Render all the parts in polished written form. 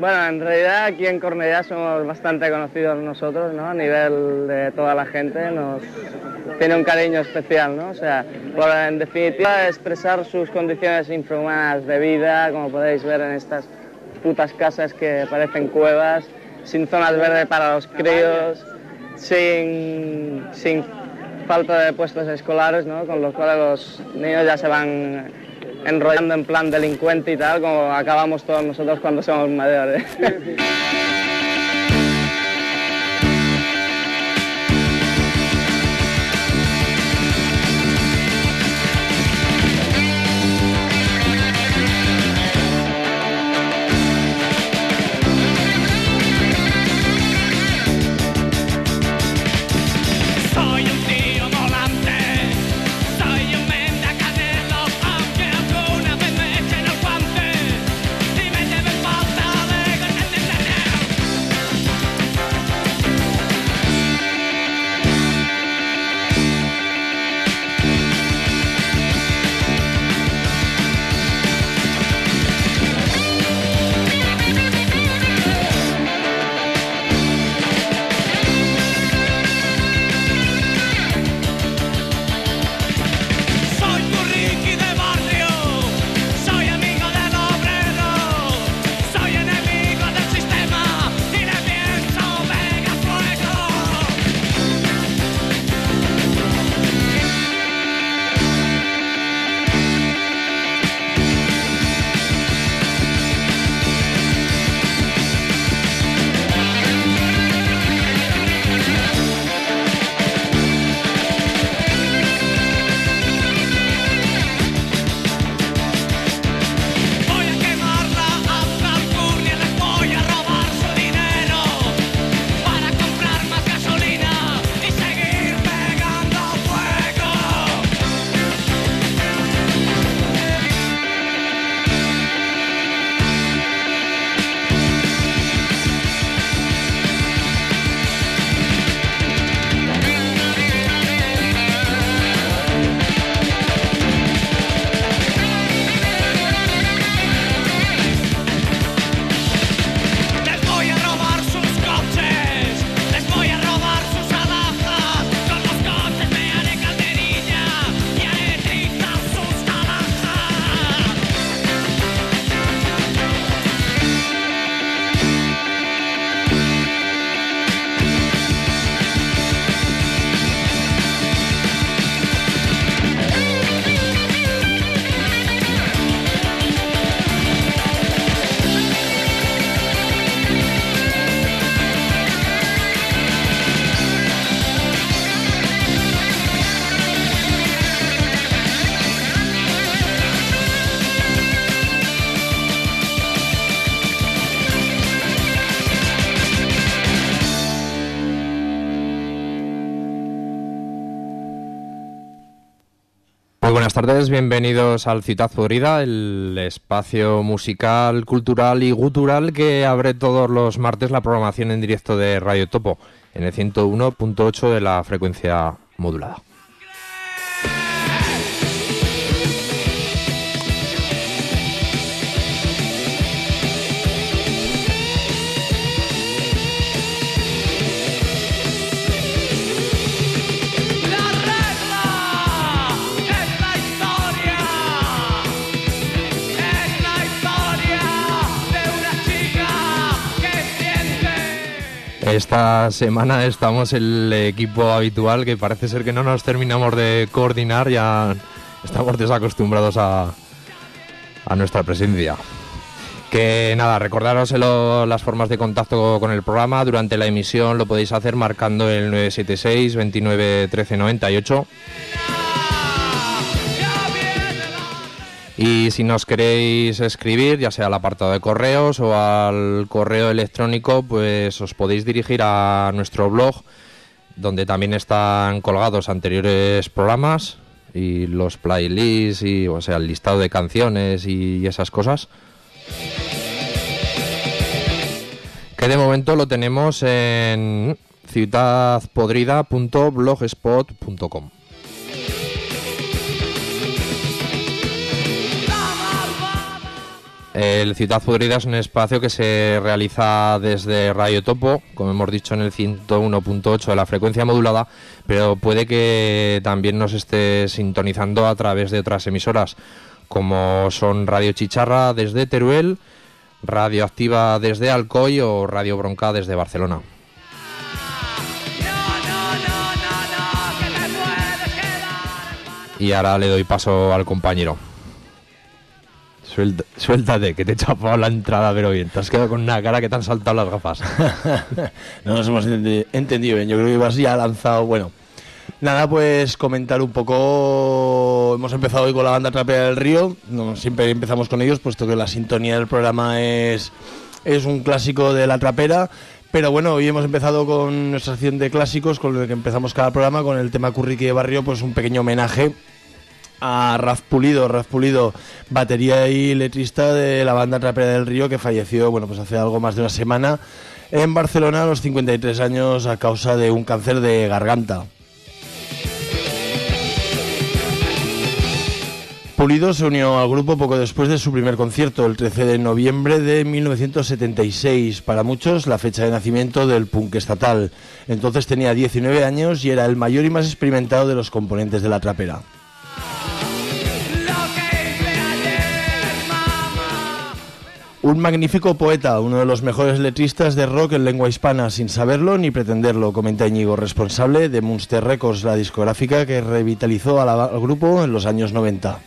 Bueno, en realidad aquí en Cornellá somos bastante conocidos nosotros, ¿no? A nivel de toda la gente, nos tiene un cariño especial, ¿no? O sea, en definitiva, expresar sus condiciones infrahumanas de vida, como podéis ver en estas putas casas que parecen cuevas, sin zonas verdes para los críos, sin falta de puestos escolares, ¿no? Con los cuales los niños ya se van enrollando en plan delincuente y tal, como acabamos todos nosotros cuando somos mayores. Buenas tardes, bienvenidos al Ciutat Podrida, el espacio musical, cultural y gutural que abre todos los martes la programación en directo de Radio Topo, en el 101.8 de la frecuencia modulada. Esta semana estamos el equipo habitual, que parece ser que no nos terminamos de coordinar, ya estamos desacostumbrados a nuestra presencia. Que nada, recordaros las formas de contacto con el programa. Durante la emisión lo podéis hacer marcando el 976 29 13 98. Y si nos queréis escribir, ya sea al apartado de correos o al correo electrónico, pues os podéis dirigir a nuestro blog, donde también están colgados anteriores programas y los playlists, y, o sea, el listado de canciones y esas cosas. Que de momento lo tenemos en ciutatpodrida.blogspot.com. El Ciutat Podrida es un espacio que se realiza desde Radio Topo, como hemos dicho, en el 101.8 de la frecuencia modulada, pero puede que también nos esté sintonizando a través de otras emisoras, como son Radio Chicharra desde Teruel, Radio Activa desde Alcoy o Radio Bronca desde Barcelona. Y ahora le doy paso al compañero. Suéltate, que te he chapado la entrada, pero bien. Te has quedado con una cara que te han saltado las gafas. No nos hemos entendido bien. Yo creo que ibas ya lanzado. Bueno, nada, pues comentar un poco. Hemos empezado hoy con la banda Trapera del Río. No, siempre empezamos con ellos, puesto que la sintonía del programa es un clásico de la trapera. Pero bueno, hoy hemos empezado con nuestra sección de clásicos, con lo que empezamos cada programa, con el tema Curriqui de Barrio, pues un pequeño homenaje a Raz Pulido, batería y letrista de la banda Trapera del Río, que falleció, bueno, pues hace algo más de una semana en Barcelona a los 53 años a causa de un cáncer de garganta. Pulido se unió al grupo poco después de su primer concierto, el 13 de noviembre de 1976, para muchos la fecha de nacimiento del punk estatal. Entonces tenía 19 años y era el mayor y más experimentado de los componentes de la trapera. Un magnífico poeta, uno de los mejores letristas de rock en lengua hispana, sin saberlo ni pretenderlo, comenta Íñigo, responsable de Munster Records, la discográfica que revitalizó al grupo en los años 90.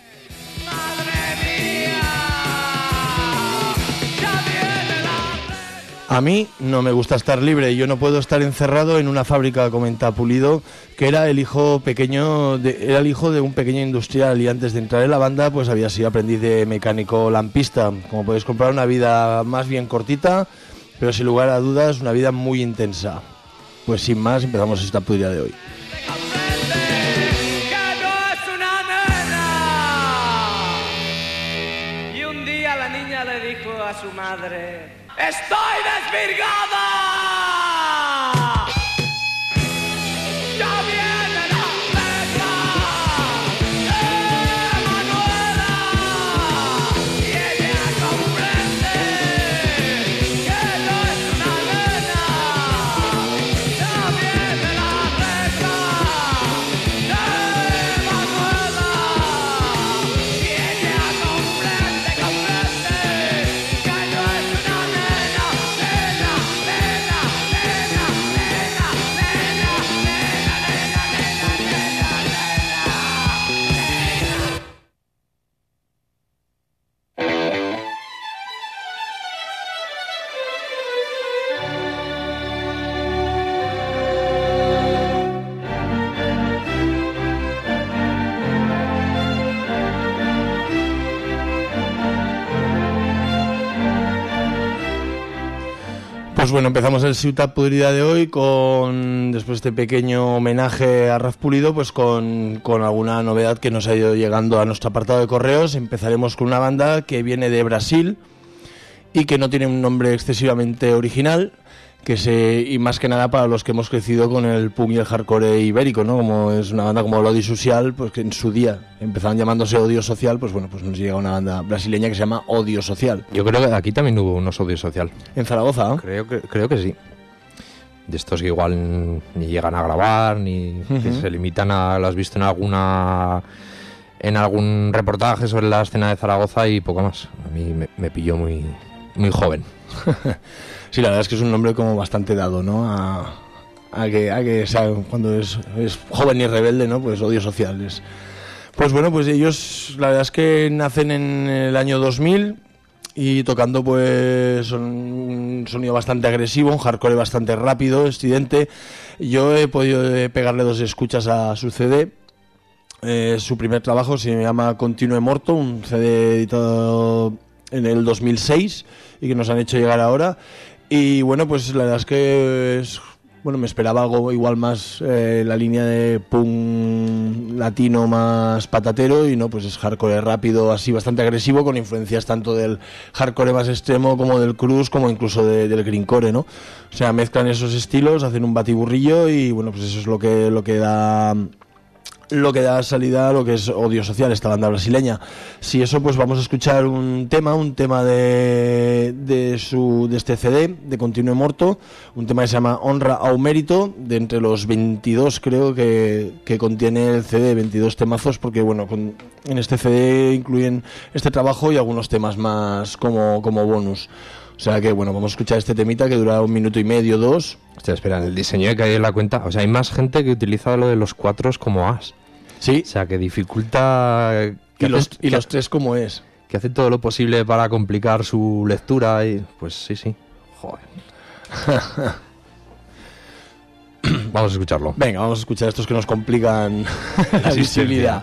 A mí no me gusta estar libre, yo no puedo estar encerrado en una fábrica, comenta Pulido, que era el hijo de un pequeño industrial y antes de entrar en la banda pues había sido aprendiz de mecánico lampista. Como podéis comprobar, una vida más bien cortita, pero sin lugar a dudas una vida muy intensa. Pues sin más, empezamos esta pudrida de hoy. Y un día la niña le dijo a su madre: ¡estoy desvirgada! ¡Ya viene la regla! ¡Manuela! Y ella comprende que no es una nena. ¡Ya viene la regla! Manuela! Y ella comprende que no es una nena. Pues bueno, empezamos el Ciutat Podrida de hoy después de este pequeño homenaje a Raz Pulido, pues con alguna novedad que nos ha ido llegando a nuestro apartado de correos. Empezaremos con una banda que viene de Brasil y que no tiene un nombre excesivamente original, y más que nada para los que hemos crecido con el punk y el hardcore ibérico, ¿no? Como es una banda como Odio Social, pues que en su día empezaban llamándose Odio Social, pues bueno, pues nos llega una banda brasileña que se llama Odio Social. Yo creo que aquí también hubo unos Odio Social. ¿En Zaragoza? Creo que sí. De estos que igual ni llegan a grabar, ni que se limitan a... ¿Lo has visto en algún reportaje sobre la escena de Zaragoza y poco más? A mí me pilló muy, muy joven. Sí, la verdad es que es un nombre como bastante dado, ¿no? A que cuando es joven y rebelde, ¿no? Pues Odio Social. Pues bueno, pues ellos, la verdad es que nacen en el año 2000 y tocando pues son un sonido bastante agresivo, un hardcore bastante rápido, estridente. Yo he podido pegarle 2 escuchas a su CD. Su primer trabajo se llama Continue Morto, un CD editado en el 2006 y que nos han hecho llegar ahora. Y bueno, pues la verdad es que me esperaba algo igual más la línea de punk latino más patatero, y no, pues es hardcore rápido, así bastante agresivo, con influencias tanto del hardcore más extremo como del crust, como incluso del greencore, ¿no? O sea, mezclan esos estilos, hacen un batiburrillo y bueno, pues eso es lo que da lo que da salida a lo que es Odio Social, esta banda brasileña. Si eso, pues vamos a escuchar un tema de este CD, de Continuo Morto, un tema que se llama Honra ao Mérito, de entre los 22 creo que contiene el CD, 22 temazos, porque bueno, en este CD incluyen este trabajo y algunos temas más como bonus. O sea que bueno, vamos a escuchar este temita que dura 1 minuto y medio, 2. Hostia, espera, el diseño que hay en la cuenta, o sea, hay más gente que utiliza lo de los 4 como as. Sí. O sea, que dificulta... los 3 como es. Que hace todo lo posible para complicar su lectura y... Pues sí. Joder. Vamos a escucharlo. Venga, vamos a escuchar estos que nos complican la visibilidad.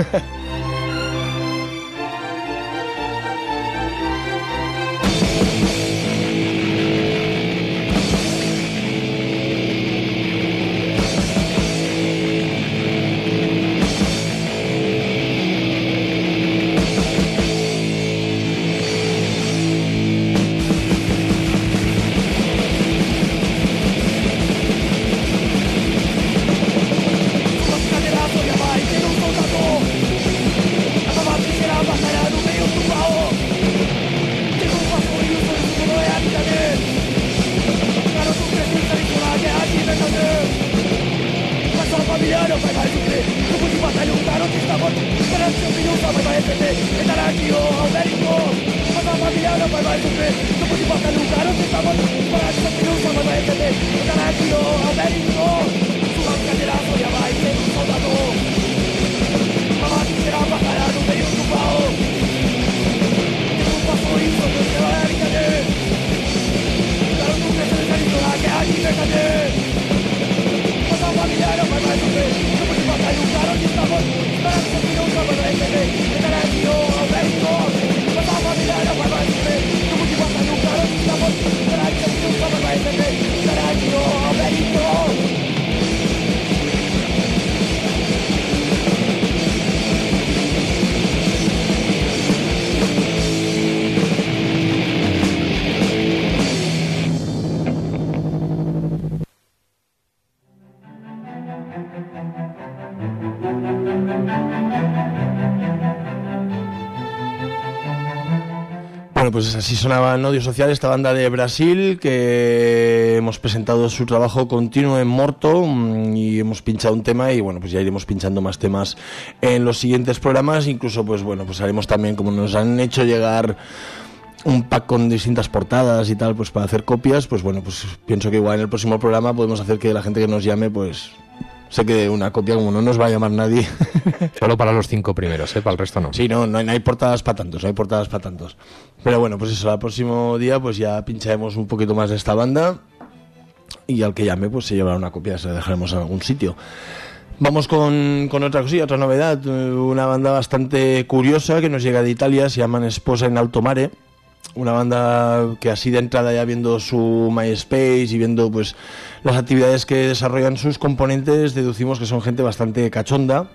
Bueno, pues así sonaba Odio Social, esta banda de Brasil, que hemos presentado su trabajo Continuo Morto y hemos pinchado un tema y bueno, pues ya iremos pinchando más temas en los siguientes programas. Incluso pues bueno, pues haremos también, como nos han hecho llegar un pack con distintas portadas y tal, pues para hacer copias, pues bueno, pues pienso que igual en el próximo programa podemos hacer que la gente que nos llame pues se quede una copia, como no nos va a llamar nadie. Solo para los 5 primeros, para el resto no. Sí, no hay portadas para tantos, Pero bueno, pues eso, al próximo día pues ya pincharemos un poquito más de esta banda y al que llame pues se llevará una copia, se la dejaremos en algún sitio. Vamos con otra cosilla, otra novedad, una banda bastante curiosa que nos llega de Italia, se llaman Esposa in Alto Mare. Una banda que así de entrada, ya viendo su MySpace y viendo pues las actividades que desarrollan sus componentes, deducimos que son gente bastante cachonda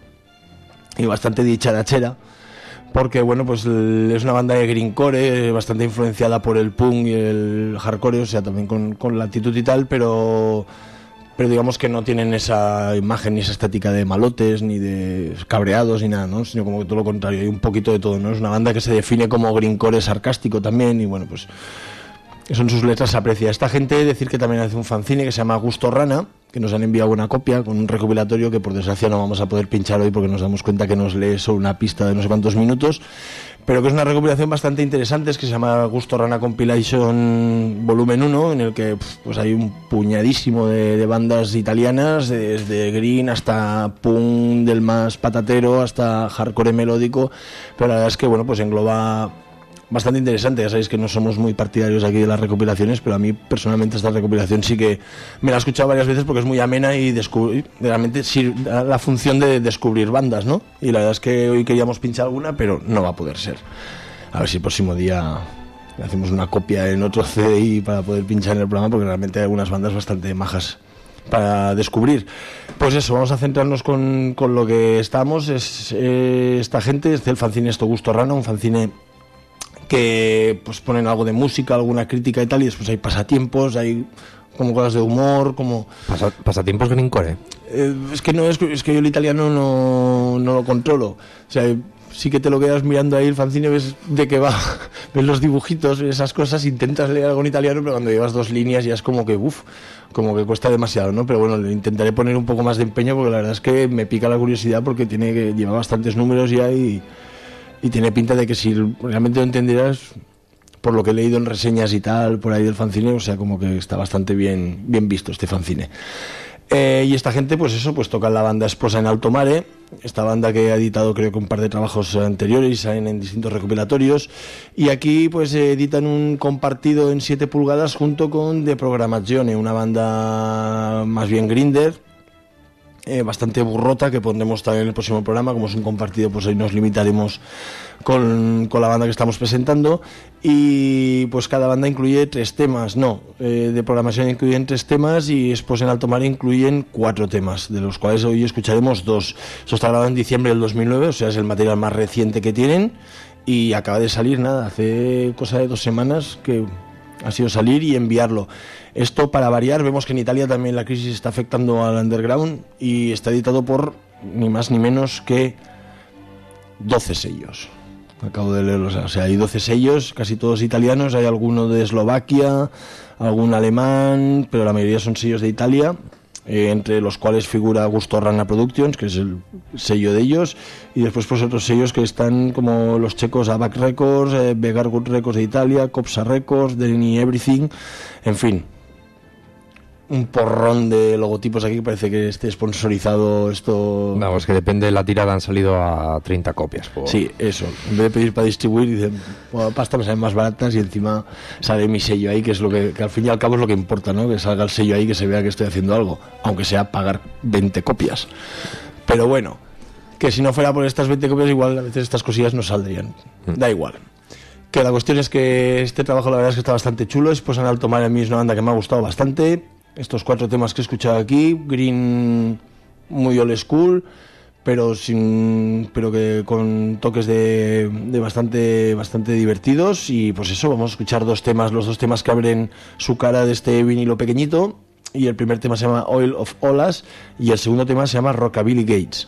y bastante dicharachera, porque bueno, pues es una banda de greencore bastante influenciada por el punk y el hardcore, o sea, también con la actitud y tal, pero digamos que no tienen esa imagen ni esa estética de malotes ni de cabreados ni nada, ¿no? Sino como que todo lo contrario, hay un poquito de todo, ¿no? Es una banda que se define como greencore sarcástico también y bueno, pues eso en sus letras se aprecia. Esta gente, decir que también hace un fanzine que se llama Gusto Rana, que nos han enviado una copia con un recopilatorio que por desgracia no vamos a poder pinchar hoy porque nos damos cuenta que nos lee solo una pista de no sé cuántos minutos, pero que es una recopilación bastante interesante, es que se llama Gusto Rana Compilation Volumen 1, en el que pues hay un puñadísimo de bandas italianas, desde green hasta punk del más patatero hasta hardcore melódico, pero la verdad es que bueno, pues engloba bastante interesante. Ya sabéis que no somos muy partidarios aquí de las recopilaciones, pero a mí personalmente esta recopilación sí que me la he escuchado varias veces porque es muy amena y realmente da la función de descubrir bandas, ¿no? Y la verdad es que hoy queríamos pinchar alguna, pero no va a poder ser. A ver si el próximo día hacemos una copia en otro CDI para poder pinchar en el programa, porque realmente hay algunas bandas bastante majas para descubrir. Pues eso, vamos a centrarnos con lo que estamos. Es esta gente, es el fanzine Gusto Rana, un fanzine que pues ponen algo de música, alguna crítica y tal, y después hay pasatiempos, hay como cosas de humor, como... Pasatiempos greencore. Es que yo el italiano no lo controlo. O sea, sí que te lo quedas mirando ahí el fanzine, ves de qué va, ves los dibujitos, esas cosas, intentas leer algo en italiano, pero cuando llevas 2 líneas ya es como que como que cuesta demasiado, ¿no? Pero bueno, le intentaré poner un poco más de empeño porque la verdad es que me pica la curiosidad porque lleva bastantes números ya y tiene pinta de que si realmente lo entendieras, por lo que he leído en reseñas y tal por ahí del fanzine, o sea, como que está bastante bien visto este fanzine. Y esta gente, pues eso, pues toca en la banda Esposa en Alto Mare, esta banda que ha editado creo que un par de trabajos anteriores y salen en distintos recopilatorios, y aquí pues editan un compartido en 7 pulgadas junto con De Programazione, una banda más bien grinder, bastante burrota, que pondremos también en el próximo programa. Como es un compartido, pues hoy nos limitaremos con la banda que estamos presentando, y pues cada banda incluye 3 temas, de programación incluyen 3 temas y después en Alto Mar incluyen 4 temas, de los cuales hoy escucharemos 2. Esto está grabado en diciembre del 2009, o sea, es el material más reciente que tienen y acaba de salir, hace cosa de 2 semanas que ha sido salir y enviarlo. Esto, para variar, vemos que en Italia también la crisis está afectando al underground y está editado por ni más ni menos que 12 sellos. Acabo de leerlos, o sea, hay 12 sellos, casi todos italianos, hay alguno de Eslovaquia, algún alemán, pero la mayoría son sellos de Italia, entre los cuales figura Gusto Rana Productions, que es el sello de ellos, y después pues otros sellos que están como los checos Abac Records, Vegargut Records de Italia, Copsa Records, Denny Everything, en fin, un porrón de logotipos aquí que parece que esté sponsorizado esto. No, es que depende de la tirada, han salido a 30 copias. Sí, eso. En vez de pedir para distribuir, dicen, pasta me salen más baratas y encima sale mi sello ahí, que es lo que al fin y al cabo es lo que importa, ¿no? Que salga el sello ahí, que se vea que estoy haciendo algo, aunque sea pagar 20 copias. Pero bueno, que si no fuera por estas 20 copias, igual a veces estas cosillas no saldrían. Da igual. Que la cuestión es que este trabajo la verdad es que está bastante chulo. Después en Alto Mar, a mí es una banda que me ha gustado bastante. Estos 4 temas que he escuchado aquí, green muy old school, pero que con toques de bastante divertidos. Y pues eso, vamos a escuchar los 2 temas que abren su cara de este vinilo pequeñito. Y el primer tema se llama Oil of Olas y el segundo tema se llama Rockabilly Gates.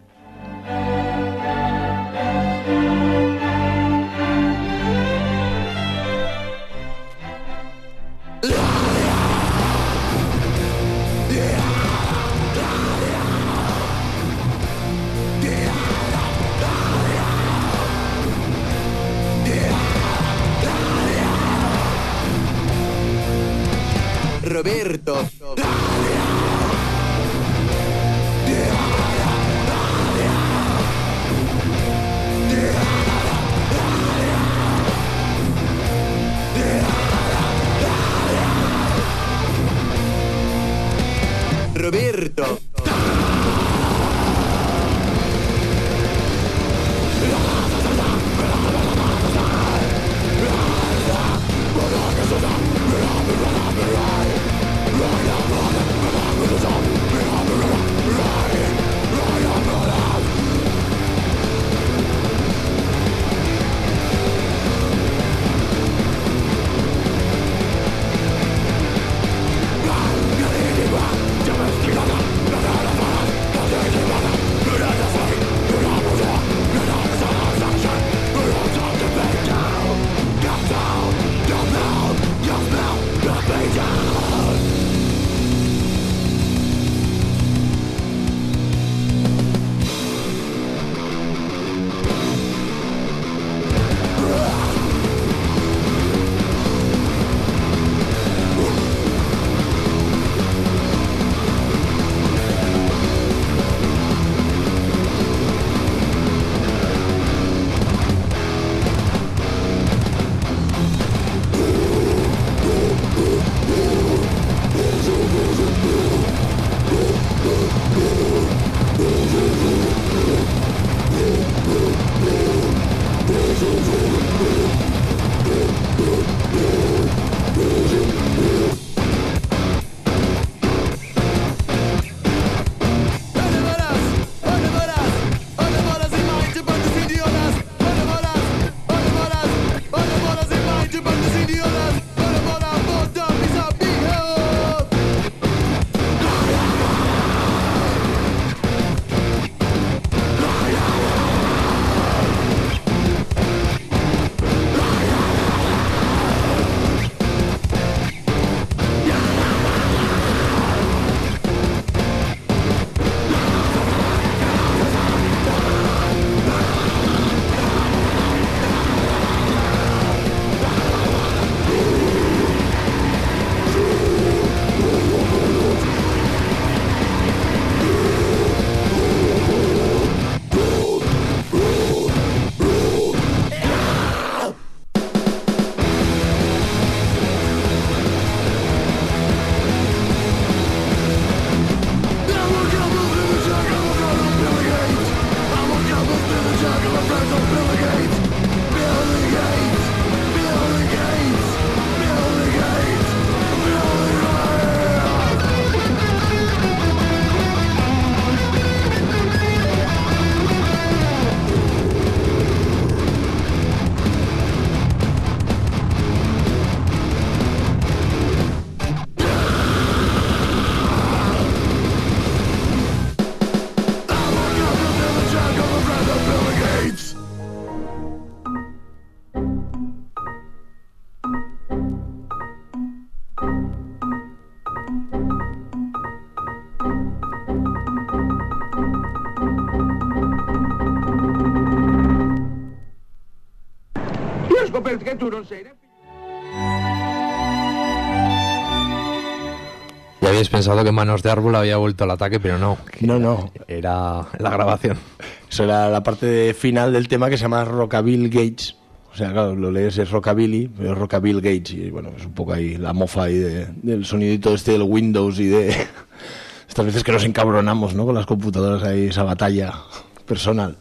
Roberto. Roberto. Right. dico perché tu non sei né... Ya habéis pensado que Manos de Árbol había vuelto al ataque, pero no. No. Era la grabación. Eso era la parte final del tema que se llama Rockabilly Gates. O sea, claro, lo lees es Rockabilly, pero es Rockabilly Gates. Y bueno, es un poco ahí la mofa ahí del sonidito este del Windows y de... Estas veces que nos encabronamos, ¿no? Con las computadoras ahí, esa batalla personal.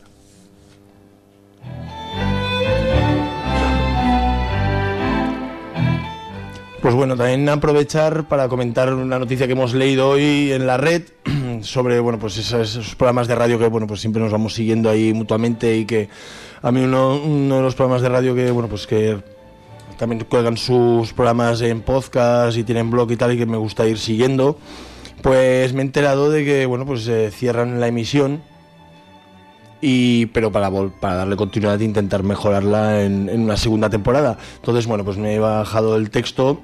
Pues bueno, también aprovechar para comentar una noticia que hemos leído hoy en la red sobre, bueno, pues esos programas de radio que, bueno, pues siempre nos vamos siguiendo ahí mutuamente, y que a mí uno de los programas de radio que, bueno, pues que también cuelgan sus programas en podcast y tienen blog y tal, y que me gusta ir siguiendo, pues me he enterado de que, bueno, pues cierran la emisión, pero para darle continuidad e intentar mejorarla en una segunda temporada. Entonces, bueno, pues me he bajado el texto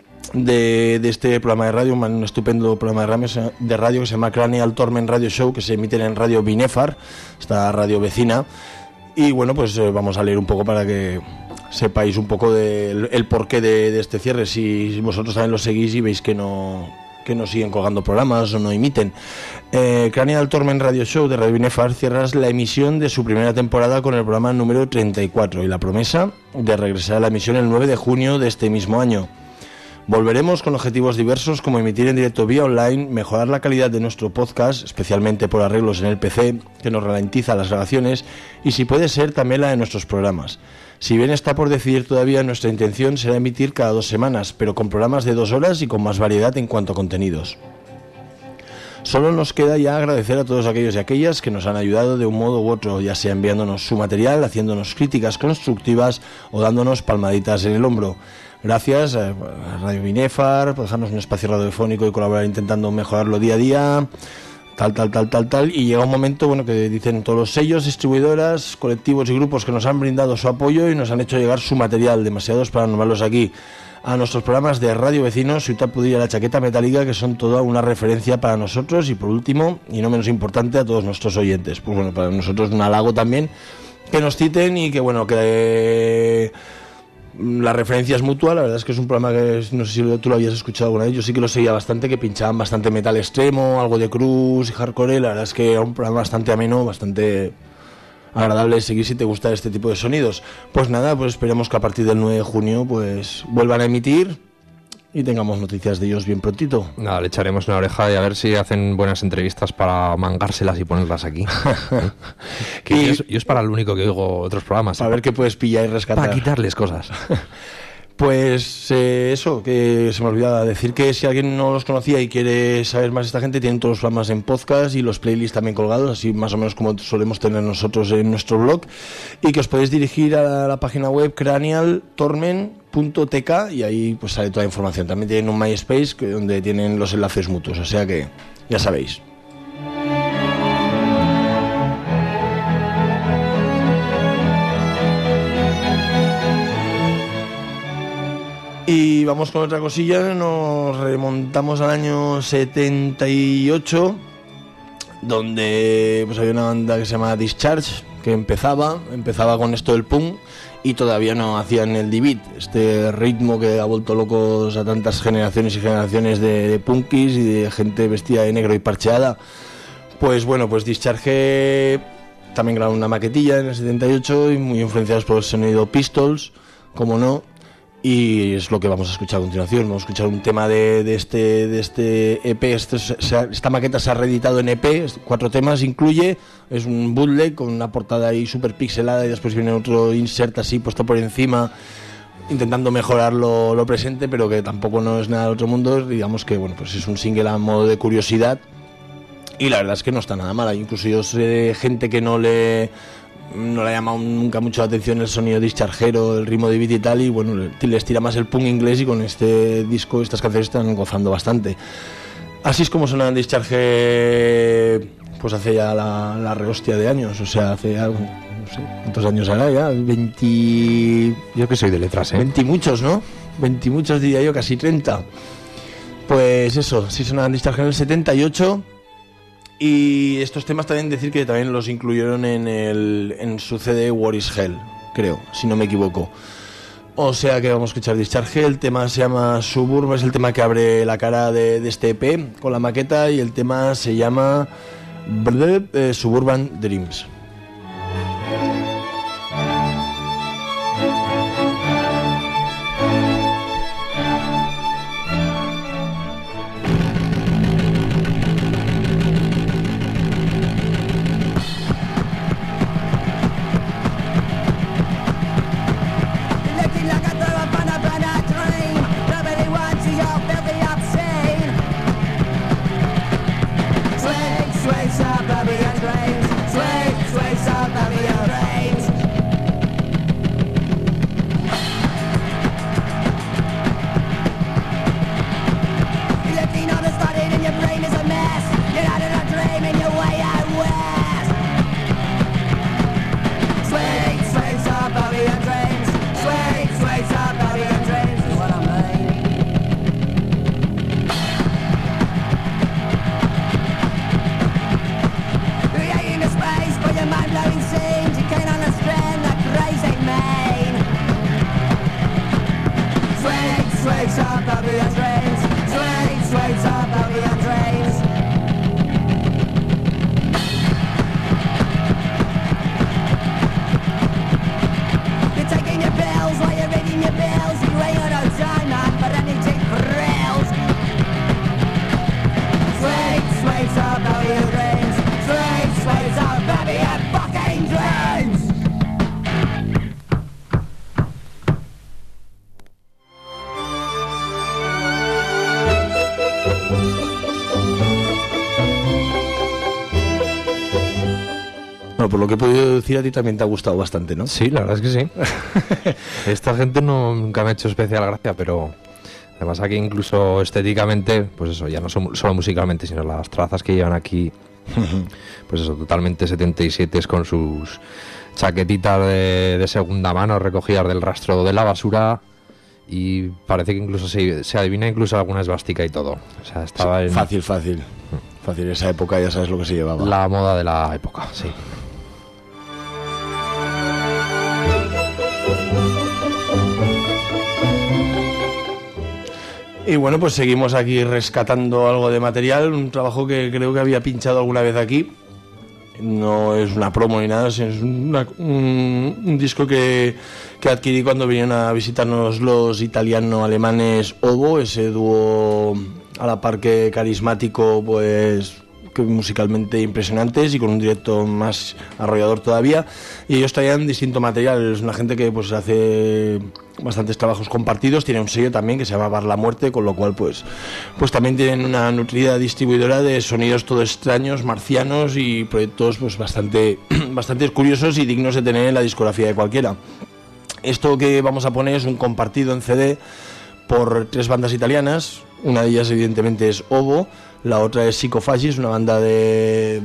de este programa de radio, un estupendo programa de radio que se llama Cranial Torment Radio Show, que se emite en Radio Binefar, esta radio vecina. Y bueno, pues vamos a leer un poco para que sepáis un poco el porqué de este cierre, si vosotros también lo seguís y veis que no siguen colgando programas o no emiten. Cranial Torment Radio Show de Radio Binefar cierra la emisión de su primera temporada con el programa número 34 y la promesa de regresar a la emisión el 9 de junio de este mismo año. Volveremos con objetivos diversos como emitir en directo vía online, mejorar la calidad de nuestro podcast, especialmente por arreglos en el PC, que nos ralentiza las grabaciones, y si puede ser también la de nuestros programas. Si bien está por decidir todavía, nuestra intención será emitir cada 2 semanas, pero con programas de 2 horas y con más variedad en cuanto a contenidos. Solo nos queda ya agradecer a todos aquellos y aquellas que nos han ayudado de un modo u otro, ya sea enviándonos su material, haciéndonos críticas constructivas o dándonos palmaditas en el hombro. Gracias a Radio Binefar por dejarnos un espacio radiofónico y colaborar intentando mejorarlo día a día, tal. Y llega un momento, bueno, que dicen todos los sellos, distribuidoras, colectivos y grupos que nos han brindado su apoyo y nos han hecho llegar su material, demasiados para nombrarlos aquí, a nuestros programas de Radio Vecinos, Ciutat Pudilla, La Chaqueta Metálica, que son toda una referencia para nosotros, y por último, y no menos importante, a todos nuestros oyentes. Pues bueno, para nosotros un halago también que nos citen y que, bueno, que... La referencia es mutua. La verdad es que es un programa que no sé si tú lo habías escuchado alguna vez. Yo sí que lo seguía bastante, que pinchaban bastante metal extremo, algo de cruz y hardcore. La verdad es que era un programa bastante ameno, bastante agradable de seguir si te gusta este tipo de sonidos. Pues nada, pues esperemos que a partir del 9 de junio pues vuelvan a emitir y tengamos noticias de ellos bien prontito. Nada, le echaremos una oreja y a ver si hacen buenas entrevistas para mangárselas y ponerlas aquí. Que yo es para lo único que oigo otros programas. Para ver qué puedes pillar y rescatar. Para quitarles cosas. Pues eso, que se me olvidaba decir que si alguien no los conocía y quiere saber más de esta gente, tienen todos los programas en podcast y los playlists también colgados, así más o menos como solemos tener nosotros en nuestro blog, y que os podéis dirigir a la página web cranialtorment.tk y ahí pues sale toda la información. También tienen un MySpace donde tienen los enlaces mutuos, o sea que ya sabéis. Y vamos con otra cosilla, nos remontamos al año 78, donde pues había una banda que se llama Discharge, que empezaba con esto del punk y todavía no hacían el D-Beat, este ritmo que ha vuelto locos a tantas generaciones y generaciones de punkis y de gente vestida de negro y parcheada. Pues bueno, pues Discharge también grabó una maquetilla en el 78 y muy influenciados por el sonido Pistols, como no. Y es lo que vamos a escuchar a continuación. Vamos a escuchar un tema de este EP. Esta maqueta se ha reeditado en EP, 4 temas incluye. Es un bootleg con una portada ahí súper pixelada y después viene otro insert así puesto por encima, intentando mejorar lo presente, pero que tampoco no es nada del otro mundo. Digamos que bueno, pues es un single a modo de curiosidad y la verdad es que no está nada mal. Incluso yo sé de gente que no le ha llamado nunca mucho la atención el sonido dischargero, el ritmo de beat y tal, y bueno, les tira más el punk inglés, y con este disco, estas canciones están gozando bastante. Así es como suena Discharge pues hace ya la rehostia de años, o sea, hace ya, no sé, ¿cuántos años hará ya? 20... Yo que soy de letras, 20 muchos, ¿no? 20 muchos diría yo, casi 30. Pues eso, sí sonaban Discharge en el 78. Y estos temas también decir que también los incluyeron en su CD War is Hell, creo, si no me equivoco. O sea que vamos a escuchar Discharge, el tema se llama Suburban, es el tema que abre la cara de este EP con la maqueta, y el tema se llama Suburban Dreams. Por lo que he podido decir, a ti también te ha gustado bastante, ¿no? Sí, la verdad es que sí. Esta gente nunca me ha hecho especial gracia, pero además aquí incluso estéticamente, pues eso, ya no solo musicalmente, sino las trazas que llevan aquí, pues eso, totalmente 77 con sus chaquetitas de segunda mano recogidas del rastro de la basura, y parece que incluso se adivina incluso alguna esvástica y todo. O sea, estaba sí, fácil. Esa época ya sabes lo que se llevaba. La moda de la época, sí. Y bueno, pues seguimos aquí rescatando algo de material, un trabajo que creo que había pinchado alguna vez aquí. No es una promo ni nada, es un disco que adquirí cuando vinieron a visitarnos los italiano-alemanes Ovo, ese dúo a la par que carismático, pues que musicalmente impresionantes y con un directo más arrollador todavía. Y ellos traían distinto material, es una gente que pues hace bastantes trabajos compartidos, tiene un sello también que se llama Bar La Muerte, con lo cual pues también tienen una nutrida distribuidora de sonidos todo extraños, marcianos y proyectos pues bastante curiosos y dignos de tener en la discografía de cualquiera. Esto que vamos a poner es un compartido en CD por 3 bandas italianas, una de ellas evidentemente es Ovo, la otra es Psychophagis, una banda de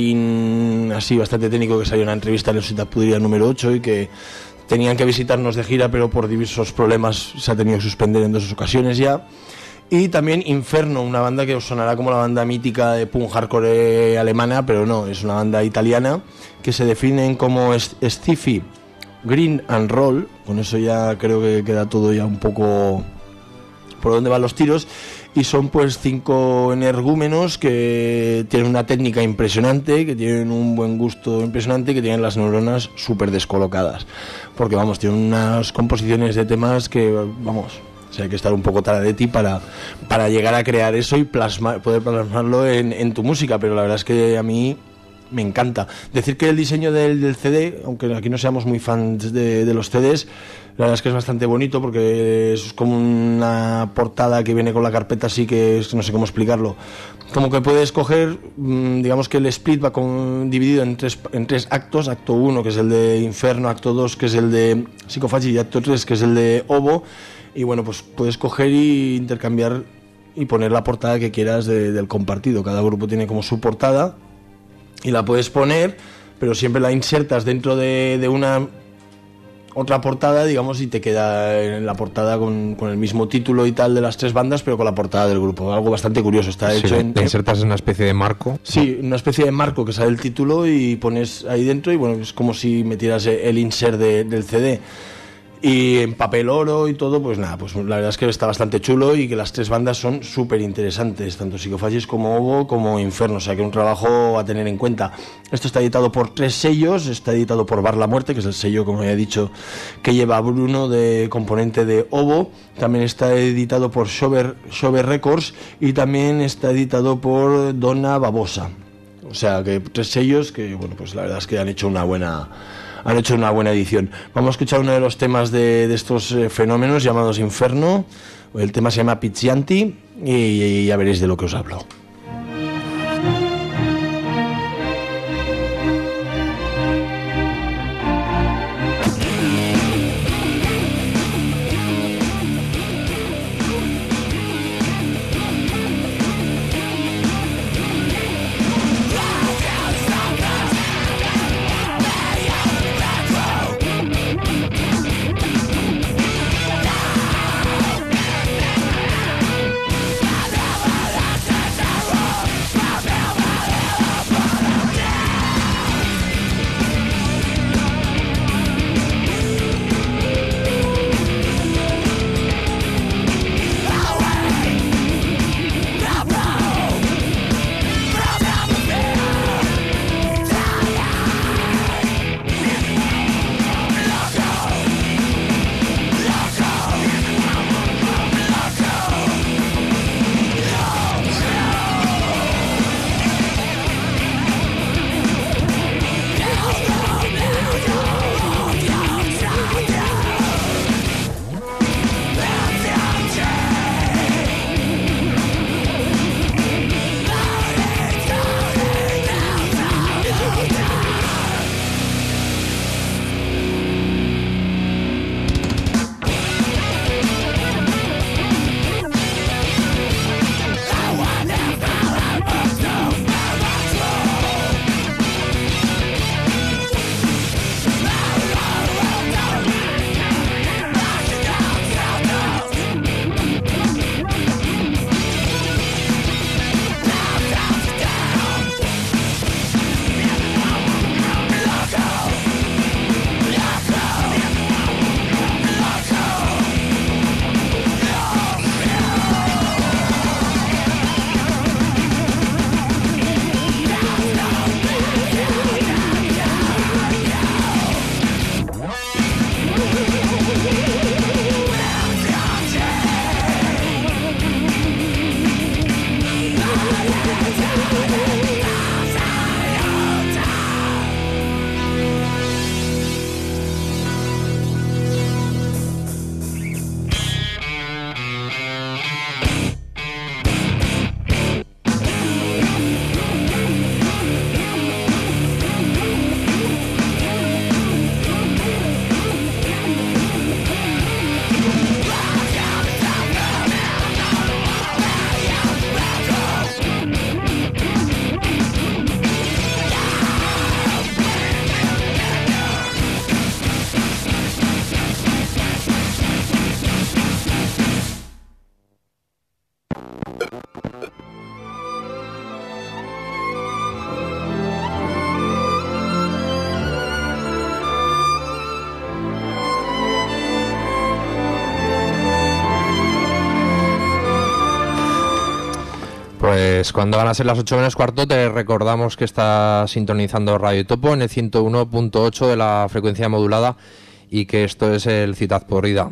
green así bastante técnico que salió en una entrevista en el Ciudad Pudrida número 8 y que tenían que visitarnos de gira, pero por diversos problemas se ha tenido que suspender en 2 ocasiones ya. Y también Inferno, una banda que os sonará como la banda mítica de punk hardcore alemana, pero no, es una banda italiana que se definen como Stiffy, Green and Roll. Con eso ya creo que queda todo ya un poco por dónde van los tiros. Y son pues 5 energúmenos que tienen una técnica impresionante, que tienen un buen gusto impresionante, que tienen las neuronas súper descolocadas. Porque vamos, tienen unas composiciones de temas que, vamos, o sea, hay que estar un poco taradetti para llegar a crear eso y poder plasmarlo en tu música. Pero la verdad es que a mí me encanta. Decir que el diseño del CD, aunque aquí no seamos muy fans de los CDs, la verdad es que es bastante bonito porque es como una portada que viene con la carpeta así que es, no sé cómo explicarlo. Como que puedes coger, digamos que el split va dividido en tres actos. Acto 1 que es el de Inferno, acto 2 que es el de Psychophagis y acto 3 que es el de Ovo. Y bueno, pues puedes coger y intercambiar y poner la portada que quieras del compartido. Cada grupo tiene como su portada y la puedes poner, pero siempre la insertas dentro de una otra portada, digamos, y te queda en la portada con el mismo título y tal de las 3 bandas, pero con la portada del grupo. Algo bastante curioso. Está hecho te insertas en una especie de marco. Sí, una especie de marco que sale el título y pones ahí dentro y bueno, es como si metieras el insert del CD. y en papel oro y todo, pues nada, pues la verdad es que está bastante chulo y que las 3 bandas son súper interesantes, tanto Psychofagies como Ovo como Inferno, o sea que un trabajo a tener en cuenta. Esto está editado por 3 sellos, está editado por Bar La Muerte, que es el sello, como ya he dicho, que lleva Bruno, de componente de Ovo, también está editado por Shover Records y también está editado por Donna Babosa, o sea que 3 sellos que, bueno, pues la verdad es que han hecho una buena edición. Vamos a escuchar uno de los temas de estos fenómenos llamados Inferno. El tema se llama Pizzianti y ya veréis de lo que os hablo. Pues cuando van a ser las 8 menos cuarto, te recordamos que está sintonizando Radio Topo en el 101.8 de la frecuencia modulada y que esto es el Ciudad Podrida.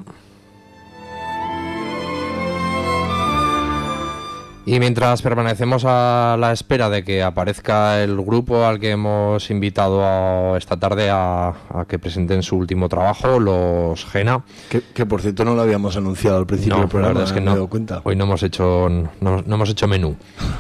Y mientras permanecemos a la espera de que aparezca el grupo al que hemos invitado esta tarde a que presenten su último trabajo, los Gena. Que por cierto no lo habíamos anunciado al principio del programa, la verdad es que me he dado cuenta. Hoy no hemos hecho menú.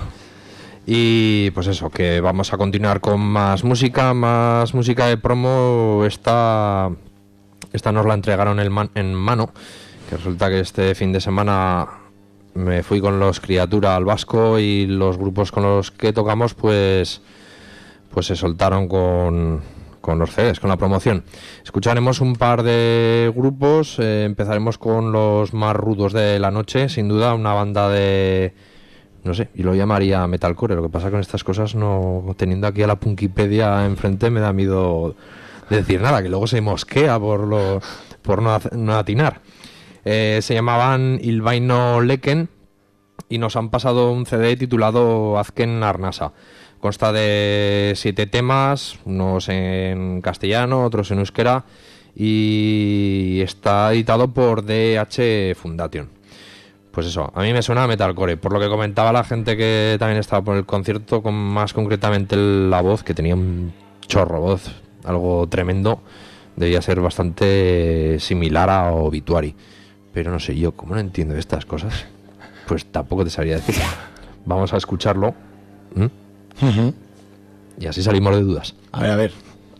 Y pues eso, que vamos a continuar con más música de promo. Esta nos la entregaron en mano, que resulta que este fin de semana me fui con los Criatura al Vasco y los grupos con los que tocamos pues se soltaron con los CDs, con la promoción. Escucharemos un par de grupos, empezaremos con los más rudos de la noche, sin duda, una banda de, no sé, yo lo llamaría metalcore. Lo que pasa con estas cosas, no teniendo aquí a la Punkipedia enfrente, me da miedo de decir nada, que luego se mosquea por por no atinar. Se llamaban Ilvaino Leken y nos han pasado un CD titulado Azken Arnasa. Consta de 7 temas, unos en castellano, otros en euskera, y está editado por DH Foundation. Pues eso, a mí me suena a metalcore, por lo que comentaba la gente que también estaba por el concierto, con más concretamente la voz, que tenía un chorro voz, algo tremendo, debía ser bastante similar a Obituary. Pero no sé, yo como no entiendo estas cosas, pues tampoco te sabría decir. Vamos a escucharlo. Y así salimos de dudas. A ver.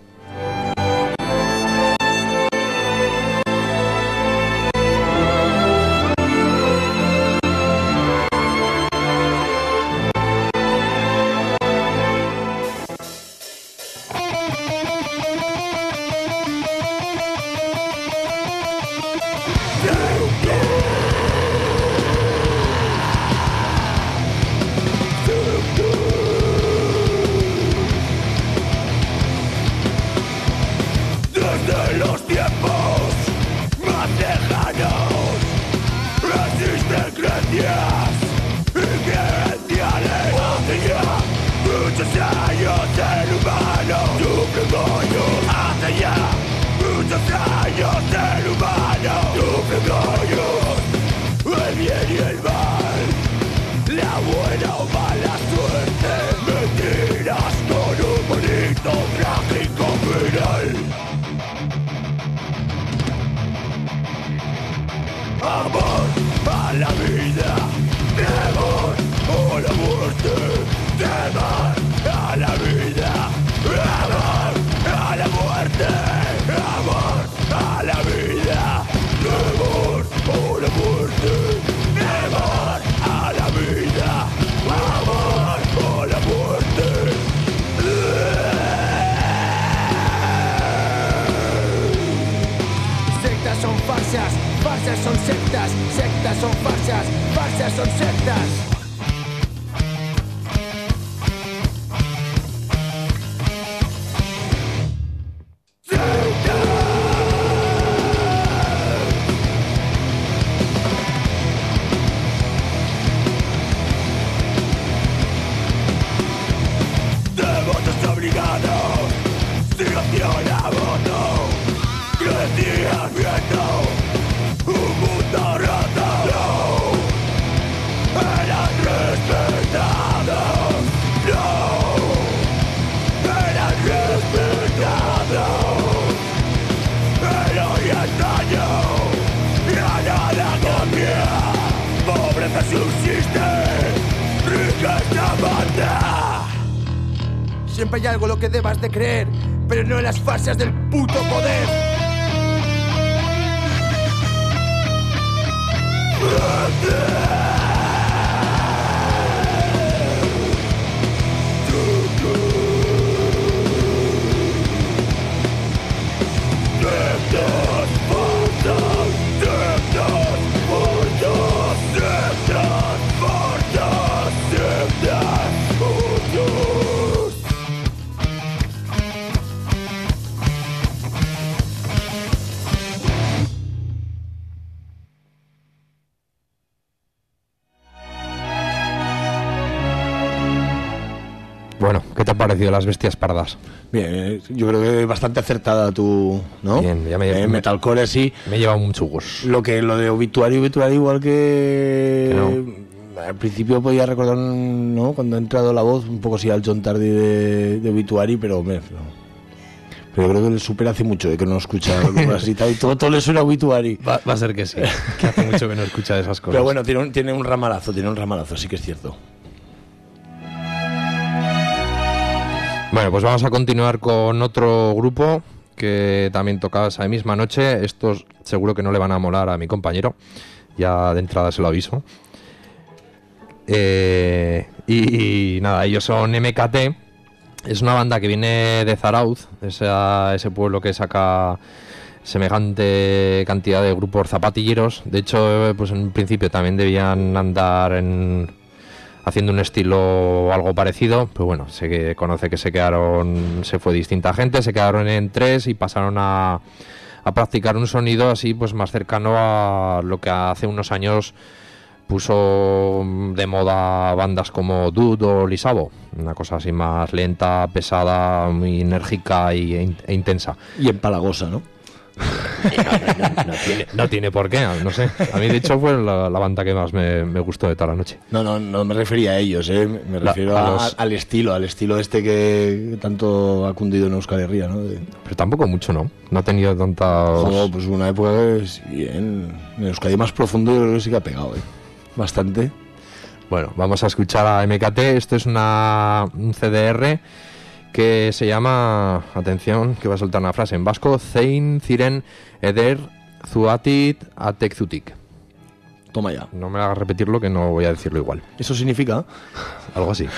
Siempre hay algo en lo que debas de creer, pero no en las farsas del puto poder. Bueno, ¿qué te ha parecido Las Bestias Pardas? Bien, yo creo que bastante acertada tu, ¿no? Bien, ya me metalcore sí. Me he llevado mucho gusto. Lo de Obituary igual que no. Al principio podía recordar, ¿no? Cuando ha entrado la voz, un poco así al John Tardy de Obituary, pero yo creo que le supera hace mucho de que no escucha algo así y todo le suena a Obituary. Va a ser que sí, que hace mucho que no escucha de esas cosas. Pero bueno, tiene un ramalazo, sí que es cierto. Bueno, pues vamos a continuar con otro grupo que también tocaba esa misma noche. Estos seguro que no le van a molar a mi compañero, ya de entrada se lo aviso. Y nada, ellos son MKT. Es una banda que viene de Zarauz, ese pueblo que saca semejante cantidad de grupos zapatilleros. De hecho, pues en principio también debían andar haciendo un estilo algo parecido, pero bueno, se conoce que se fue distinta gente, se quedaron en 3 y pasaron a a practicar un sonido así pues más cercano a lo que hace unos años puso de moda bandas como Dude o Lisabo, una cosa así más lenta, pesada, muy enérgica e intensa. Y empalagosa, ¿no? No tiene por qué, no sé. A mí de hecho fue la banda que más me gustó de toda la noche. No me refería a ellos, me refiero al estilo este que tanto ha cundido en Euskal Herria, ¿no? Pero tampoco mucho, ¿no? No ha tenido tantas... Joder, pues una época que sí, en Euskadi más profundo yo creo que sí que ha pegado, bastante. Bueno, vamos a escuchar a MKT. Esto es un CDR que se llama, atención, que va a soltar una frase en vasco: Zein ziren eder zuatit atekzutik. Toma ya. No me hagas repetirlo, que no voy a decirlo igual. ¿Eso significa? Algo así.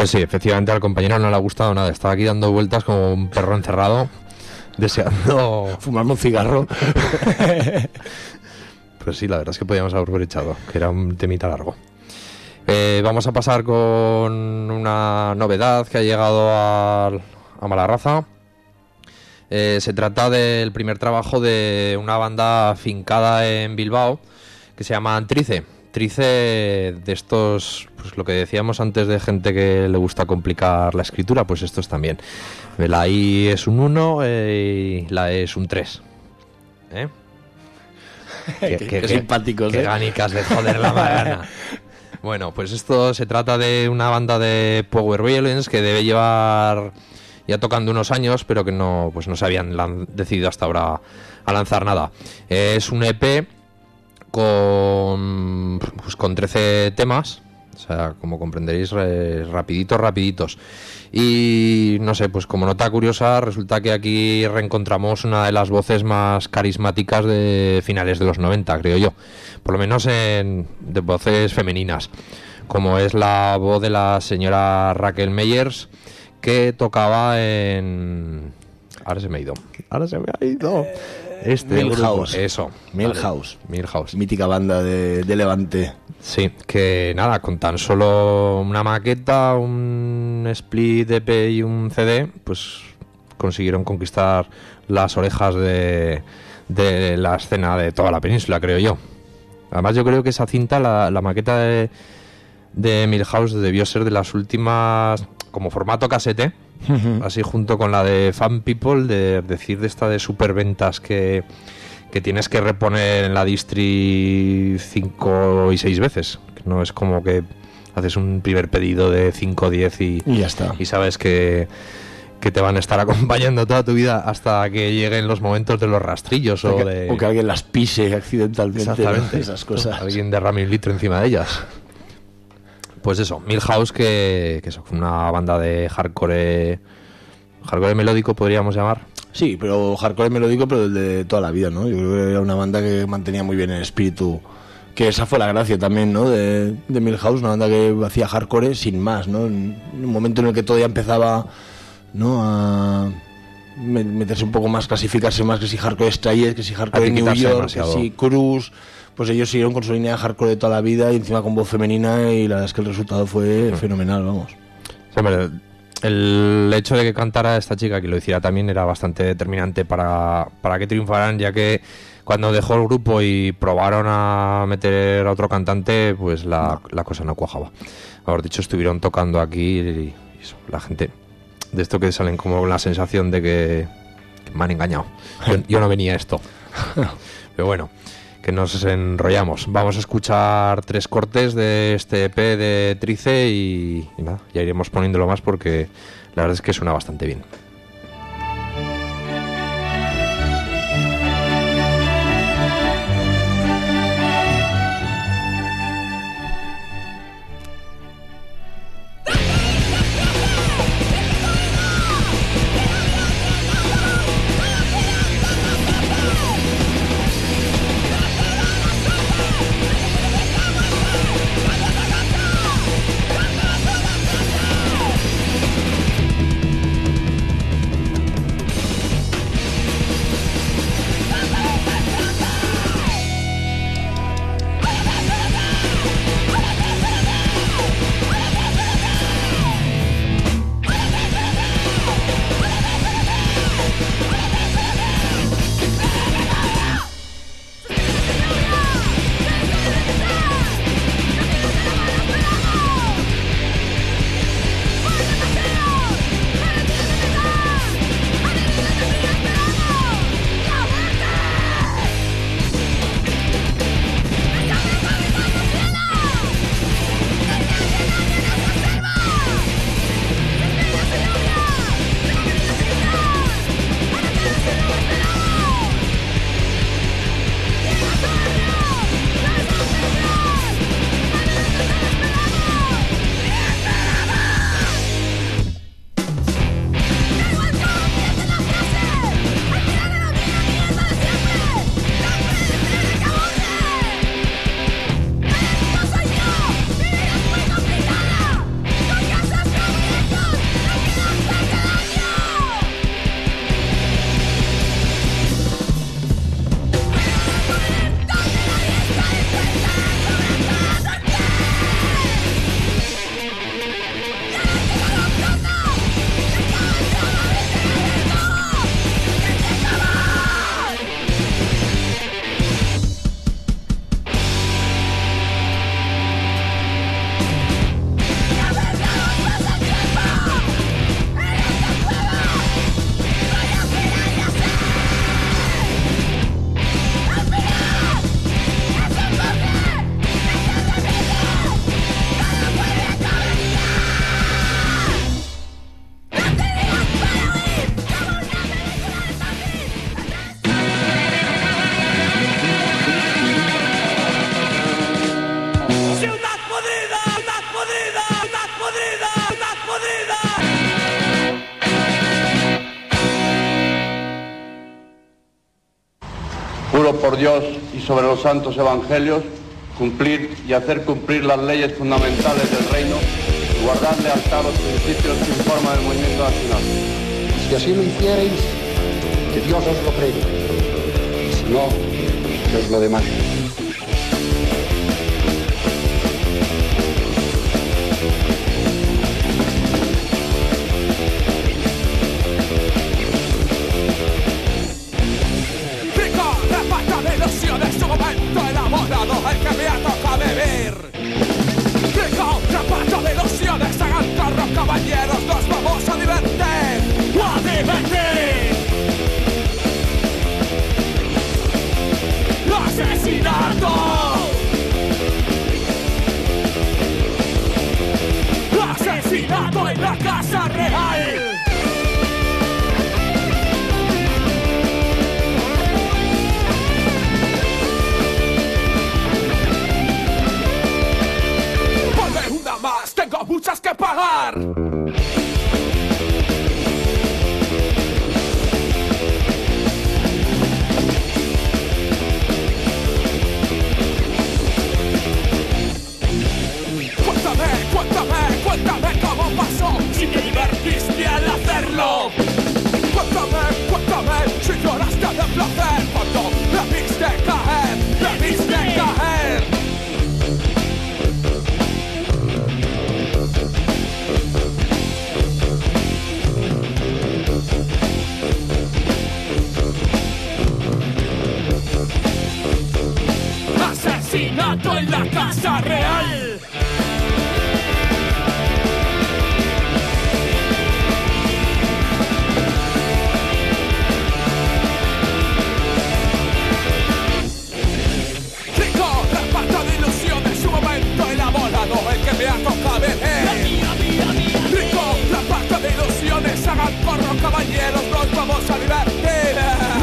Pues sí, efectivamente al compañero no le ha gustado nada. Estaba aquí dando vueltas como un perro encerrado, deseando fumarme un cigarro. Pues sí, la verdad es que podíamos haber echado, que era un temita largo. Vamos a pasar con una novedad que ha llegado a Malarraza. Se trata del primer trabajo de una banda afincada en Bilbao que se llama Trice. Trice de estos, pues lo que decíamos antes de gente que le gusta complicar la escritura, pues estos también. La I es un 1 y la E es un 3. Qué simpáticos, qué ganicas de joder la magana. Bueno, pues esto se trata de una banda de Power Violence que debe llevar ya tocando unos años, pero que no se habían decidido hasta ahora a lanzar nada. Es un EP con 13 temas, o sea, como comprenderéis, rapiditos. Y no sé, pues como nota curiosa, resulta que aquí reencontramos una de las voces más carismáticas de finales de los 90, creo yo. Por lo menos de voces femeninas, como es la voz de la señora Raquel Meyers, que tocaba en... Ahora se me ha ido. Milhouse. Eso. Milhouse. Milhouse. Mítica banda de Levante. Sí, que nada, con tan solo una maqueta, un split EP y un CD, pues consiguieron conquistar las orejas de la escena de toda la península, creo yo. Además yo creo que esa cinta, la maqueta de Milhouse, debió ser de las últimas, como formato casete, así junto con la de Fan People, de esta de superventas que tienes que reponer en la distri 5 y 6 veces. Que no es como que haces un primer pedido de 5 o 10 y ya está. Y sabes que te van a estar acompañando toda tu vida hasta que lleguen los momentos de los rastrillos o que alguien las pise accidentalmente. Exactamente. Esas cosas. Alguien derrame un litro encima de ellas. Pues eso, Milhouse, que fue una banda de hardcore melódico, podríamos llamar. Sí, pero hardcore melódico, pero de toda la vida, ¿no? Yo creo que era una banda que mantenía muy bien el espíritu, que esa fue la gracia también, ¿no? De Milhouse, una banda que hacía hardcore sin más, ¿no? En un momento en el que todo ya empezaba, ¿no? A meterse un poco más, clasificarse más, que si hardcore Strayed, que si hardcore New York, que si Cruz. Pues ellos siguieron con su línea de hardcore de toda la vida y encima con voz femenina, y la verdad es que el resultado fue fenomenal, vamos. Sí, hombre, el hecho de que cantara esta chica, que lo hiciera también, era bastante determinante para que triunfaran, ya que cuando dejó el grupo y probaron a meter a otro cantante, pues la cosa no cuajaba. Mejor dicho, estuvieron tocando aquí y eso, la gente de esto que salen como con la sensación de que me han engañado. Yo no venía a esto. Pero bueno, que nos enrollamos. Vamos a escuchar 3 cortes de este EP de Trice y nada, ya iremos poniéndolo más porque la verdad es que suena bastante bien. por Dios y sobre los santos evangelios, cumplir y hacer cumplir las leyes fundamentales del reino y guardar lealtad a los principios que informan el movimiento nacional. Si así lo hicierais, que Dios os lo premie. Si no, que os lo demande. Ilusiones, su momento enamorado, el que me toca vivir. Rico, reparto de ilusiones, hagan carro, caballeros, nos vamos a divertir. ¡A divertir! ¡Asesinato! ¡Asesinato en la Casa Real! Tengo muchas que pagar. Cuéntame cómo pasó, si te divertiste al hacerlo. Cuéntame si lloraste de placer cuando la viste caer. Asesinato en la Casa Real. Rico, reparto de ilusiones, su momento elaborado, el que me ha tocado vivir. Rico, reparto de ilusiones, hagan corro, caballeros, nos vamos a divertir.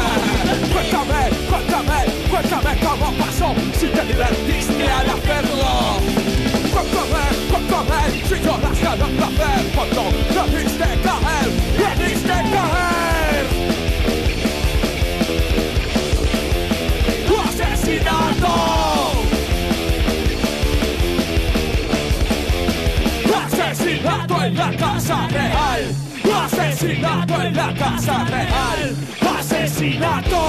Cuéntame cómo pasó, si te divertiste al hacerlo. Cuéntame si lloraste de placer cuando la viste caer. ¡Asesinato! ¡Asesinato en la Casa Real! ¡Asesinato en la Casa Real! ¡Asesinato!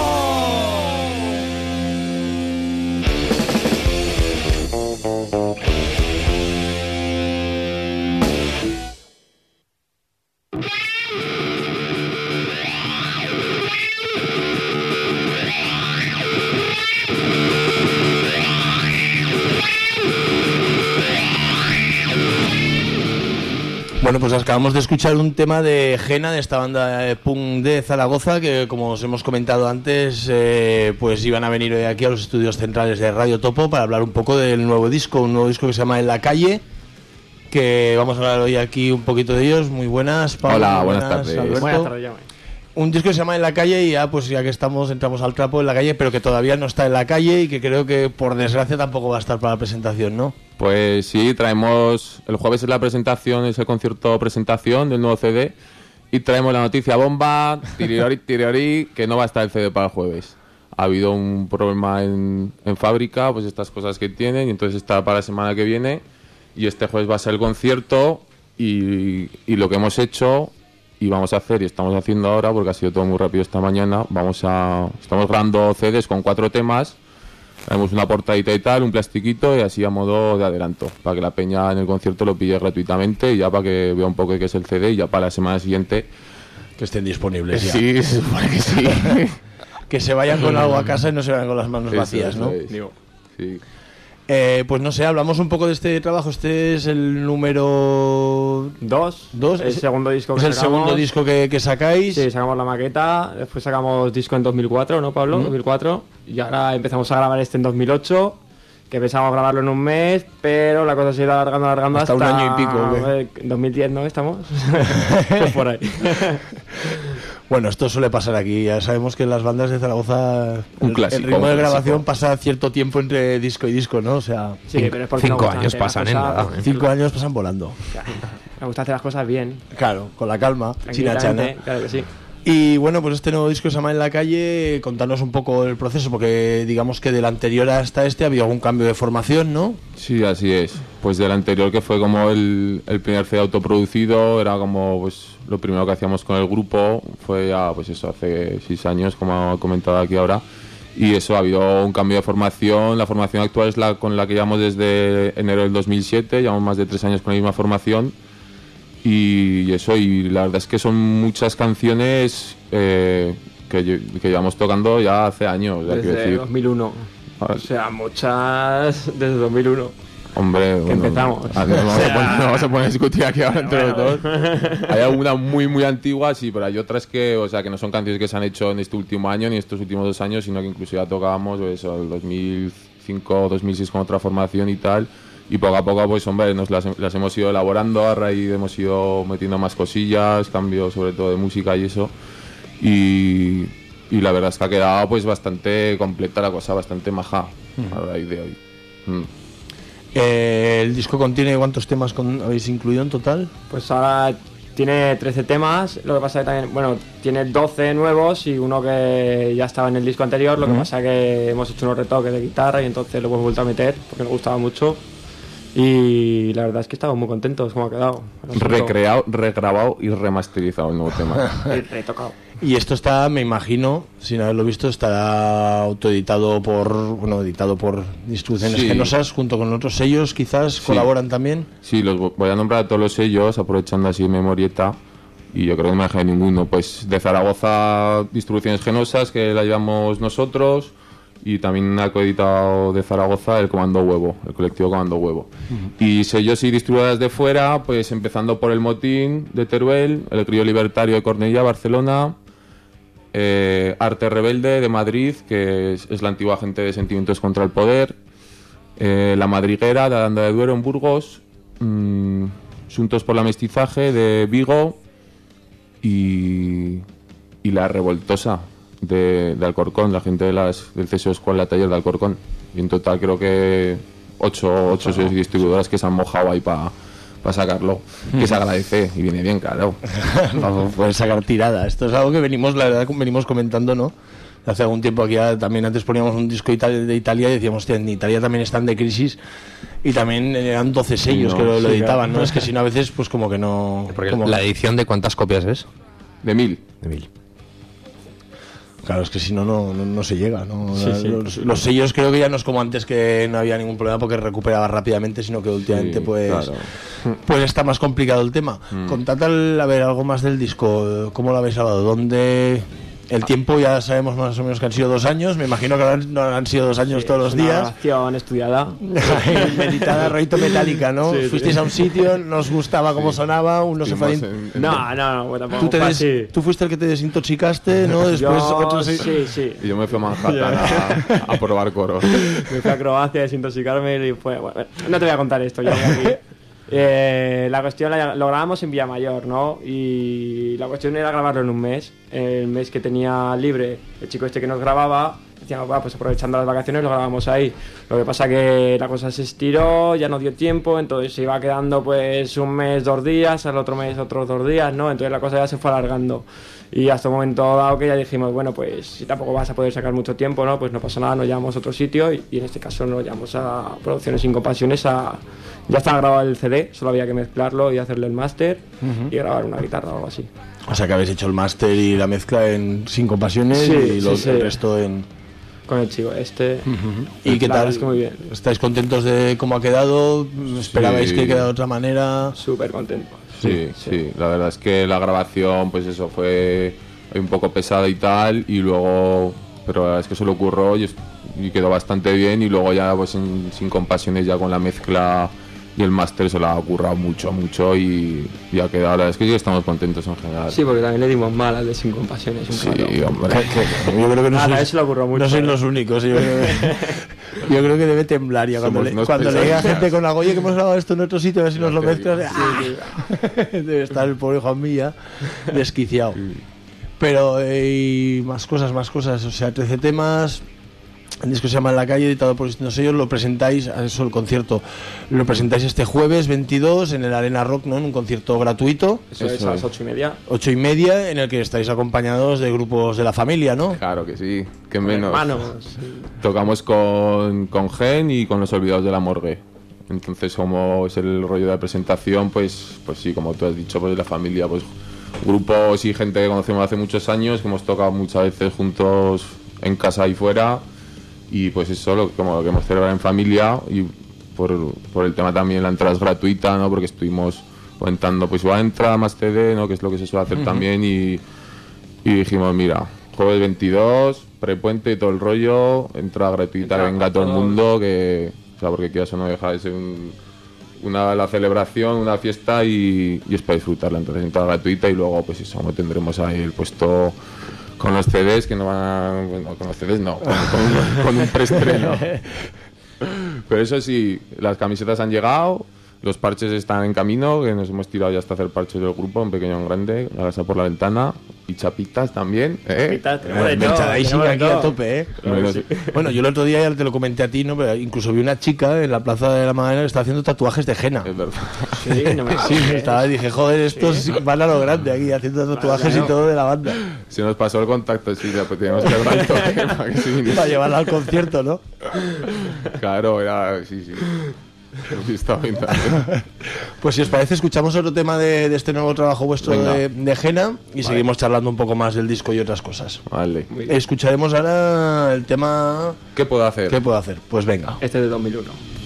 Bueno, pues acabamos de escuchar un tema de Jena, de esta banda de punk de Zaragoza, que como os hemos comentado antes, pues iban a venir hoy aquí a los estudios centrales de Radio Topo para hablar un poco del nuevo disco, que se llama En la Calle, que vamos a hablar hoy aquí un poquito de ellos. Muy buenas, Pablo. Hola, buenas tardes. Alberto. Buenas tardes, Un disco que se llama En la Calle y ya, pues ya que estamos, entramos al trapo En la Calle, pero que todavía no está en la calle y que creo que por desgracia tampoco va a estar para la presentación, ¿no? Pues sí, traemos, el jueves es la presentación, es el concierto presentación del nuevo CD y traemos la noticia bomba, tirori, que no va a estar el CD para el jueves. Ha habido un problema en fábrica, pues estas cosas que tienen, y entonces está para la semana que viene y este jueves va a ser el concierto y lo que hemos hecho y vamos a hacer y estamos haciendo ahora, porque ha sido todo muy rápido esta mañana, estamos grabando CDs con 4 temas. Tenemos una portadita y tal, un plastiquito y así a modo de adelanto, para que la peña en el concierto lo pille gratuitamente y ya para que vea un poco qué es el CD y ya para la semana siguiente que estén disponibles ya. Sí, se supone que sí. Que se vayan con algo a casa y no se vayan con las manos vacías, ¿no? Sí. Pues no sé, hablamos un poco de este trabajo. Este es el número 2. El segundo disco que es el sacamos. segundo disco que sacáis. Sí, sacamos la maqueta, después sacamos disco en 2004, ¿no, Pablo? 2004. Y ahora empezamos a grabar este en 2008, que pensamos grabarlo en un mes, pero la cosa se ha ido alargando hasta un año y pico. En 2010, ¿no? Estamos pues por ahí. Bueno, esto suele pasar aquí. Ya sabemos que en las bandas de Zaragoza un clásico, el ritmo de grabación pasa cierto tiempo entre disco y disco, ¿no? O sea, sí, pero es porque 5 años pasan en nada. 5 años pasan volando. Claro. Me gusta hacer las cosas bien. Claro, con la calma, sin achana. Claro que sí. Y bueno, pues este nuevo disco se llama En la calle. Contanos un poco el proceso, porque digamos que del anterior hasta este ha habido algún cambio de formación, ¿no? Sí, así es. Pues del anterior, que fue como el primer CD autoproducido, era como pues lo primero que hacíamos con el grupo, fue ya pues eso, hace 6 años, como he comentado aquí ahora. Y eso, ha habido un cambio de formación. La formación actual es la con la que llevamos desde enero del 2007, llevamos más de 3 años con la misma formación. Y eso, y la verdad es que son muchas canciones que llevamos tocando ya hace años. Desde 2001. O sea, muchas desde 2001. Hombre, que bueno, empezamos. Vamos a poner a discutir aquí ahora entre los dos. Hay alguna muy antigua, sí, pero hay otras que, o sea, que no son canciones que se han hecho en este último año ni estos últimos 2 años, sino que incluso ya tocábamos eso, el 2005 o 2006 con otra formación y tal. Y poco a poco, pues hombre, nos las hemos ido elaborando, a raíz hemos ido metiendo más cosillas, cambios sobre todo de música y eso. Y la verdad es que ha quedado pues bastante completa la cosa, bastante maja a raíz de hoy. ¿El disco contiene cuántos temas habéis incluido en total? Pues ahora tiene 13 temas, lo que pasa que también, bueno, tiene 12 nuevos y uno que ya estaba en el disco anterior, lo que pasa es que hemos hecho unos retoques de guitarra y entonces lo hemos vuelto a meter porque nos gustaba mucho. Y la verdad es que estamos muy contentos como ha quedado. Regrabado y remasterizado el nuevo tema. Y retocado. Y esto está, me imagino, sin haberlo visto, estará autoeditado editado por Distribuciones Genosas, junto con otros sellos, quizás colaboran también. Sí, los voy a nombrar a todos los sellos, aprovechando así memorieta. Y yo creo que no me deja ninguno. Pues de Zaragoza, Distribuciones Genosas, que la llevamos nosotros. Y también ha coeditado de Zaragoza el Comando Huevo, el colectivo Comando Huevo. Y sellos y distribuidoras de fuera, pues empezando por El Motín de Teruel, El Crío Libertario de Cornellá, Barcelona, Arte Rebelde de Madrid, que es la antigua gente de Sentimientos contra el Poder, La Madriguera de Aranda de Duero en Burgos, Asuntos por la Mestizaje de Vigo y La Revoltosa de Alcorcón, la gente del CSO Escuela Taller de Alcorcón. Y en total creo que 8 distribuidoras que se han mojado ahí para sacarlo, que se agradece y viene bien, claro. Vamos a poder sacar tirada. Esto es algo que venimos comentando, ¿no? Hace algún tiempo aquí también antes poníamos un disco de Italia y decíamos, hostia, en Italia también están de crisis y también eran 12 sellos que lo editaban, claro. ¿No? Es que si no a veces pues como que no... Porque la edición de ¿cuántas copias es? De 1000. Claro, es que si no se llega, ¿no? Los sellos creo que ya no es como antes, que no había ningún problema porque recuperaba rápidamente, sino que últimamente pues está más complicado el tema. Contad a ver algo más del disco, ¿cómo lo habéis grabado? ¿Dónde? El tiempo ya sabemos más o menos que han sido 2 años, me imagino que no han sido 2 años todos los días. Una grabación estudiada. Meditada, rollito metálica, ¿no? Fuisteis a un sitio, nos gustaba cómo sonaba, uno se fue... No, bueno, tampoco tú fuiste el que te desintoxicaste, ¿no? Después otros... Sí. Y yo me fui a Manhattan a probar coros. Me fui a Croacia a desintoxicarme y fue... Bueno, no te voy a contar esto, ya voy aquí. La cuestión lo grabamos en Villamayor, ¿no? Y la cuestión era grabarlo en un mes. El mes que tenía libre el chico este que nos grababa, decíamos, pues aprovechando las vacaciones lo grabamos ahí. Lo que pasa que la cosa se estiró, ya no dio tiempo, entonces se iba quedando pues un mes 2 días, al otro mes otros 2 días, ¿no? Entonces la cosa ya se fue alargando. Y hasta un momento dado que ya dijimos, bueno, pues si tampoco vas a poder sacar mucho tiempo, ¿no? Pues no pasa nada, nos llamamos a otro sitio y en este caso nos llamamos a Producciones Sin Compasiones. Ya estaba grabado el CD, solo había que mezclarlo y hacerle el máster y grabar una guitarra o algo así. O sea que habéis hecho el máster y la mezcla en Sin Compasiones y el resto en... Con el chico este. ¿Y qué tal? Es que muy bien. ¿Estáis contentos de cómo ha quedado? ¿Esperabais que quedara de otra manera? Súper contento. Sí, la verdad es que la grabación, pues eso, fue un poco pesada y tal, y luego, pero la verdad es que se lo ocurrió y quedó bastante bien, y luego ya pues Sin Compasiones ya con la mezcla y el máster se lo ha currado mucho y ha quedado, la verdad es que sí estamos contentos en general. Sí, porque también le dimos mal al de Sin Compasiones. Hombre. Yo creo que no sois los únicos. Yo creo que debe temblar ya cuando le diga a gente con algo, oye, que hemos grabado esto en otro sitio, a ver si nos lo mezclas. Debe estar el pobre Juan Milla desquiciado. Pero más cosas, o sea, 13 temas. El disco se llama En la calle, editado por distintos sellos. Lo presentáis, eso, el concierto, lo presentáis este jueves 22 en el Arena Rock, ¿no? En un concierto gratuito. Eso es a las 8:30. 8:30, en el que estáis acompañados de grupos de la familia, ¿no? Claro que sí, que menos. Hermanos. Tocamos con Gen y con Los Olvidados de la Morgue. Entonces, como es el rollo de la presentación, pues sí, como tú has dicho, pues la familia, pues grupos y gente que conocemos hace muchos años, que hemos tocado muchas veces juntos en casa y fuera. Y pues eso, como lo que hemos celebrado en familia, y por el tema también la entrada es gratuita, ¿no? Porque estuvimos comentando, pues va a entrar más CD, ¿no? Que es lo que se suele hacer también, y dijimos, mira, jueves 22, prepuente y todo el rollo, entrada gratuita, que venga todo el mundo, que, o sea, porque quieras o no deja de ser la celebración, una fiesta, y es para disfrutarla. Entonces entrada gratuita, y luego pues eso, como tendremos ahí el puesto con los CDs, que no van a... Bueno, con los CDs no, con un preestreno. Pero eso sí, las camisetas han llegado, los parches están en camino, que nos hemos tirado ya hasta hacer parches del grupo, en pequeño o en grande, la casa por la ventana, y chapitas también, Merchandising aquí a tope, Claro, sí. Bueno, yo el otro día ya te lo comenté a ti, ¿no? Pero incluso vi una chica en la Plaza de la Magdalena que está haciendo tatuajes de henna. Es verdad. Sí, no me Dije, joder, estos van a lo grande aquí, haciendo tatuajes y todo de la banda. Se nos pasó el contacto, sí, ya, pues teníamos que hablar para que se viniese. Para llevarla al concierto, ¿no? Claro, era... Sí. Sí, está bien también. Pues si os parece, escuchamos otro tema de este nuevo trabajo vuestro Venga. de henna, y seguimos charlando un poco más del disco y otras cosas. Vale. Escucharemos ahora el tema... ¿Qué puedo hacer? ¿Qué puedo hacer? Pues venga. Este es de 2001.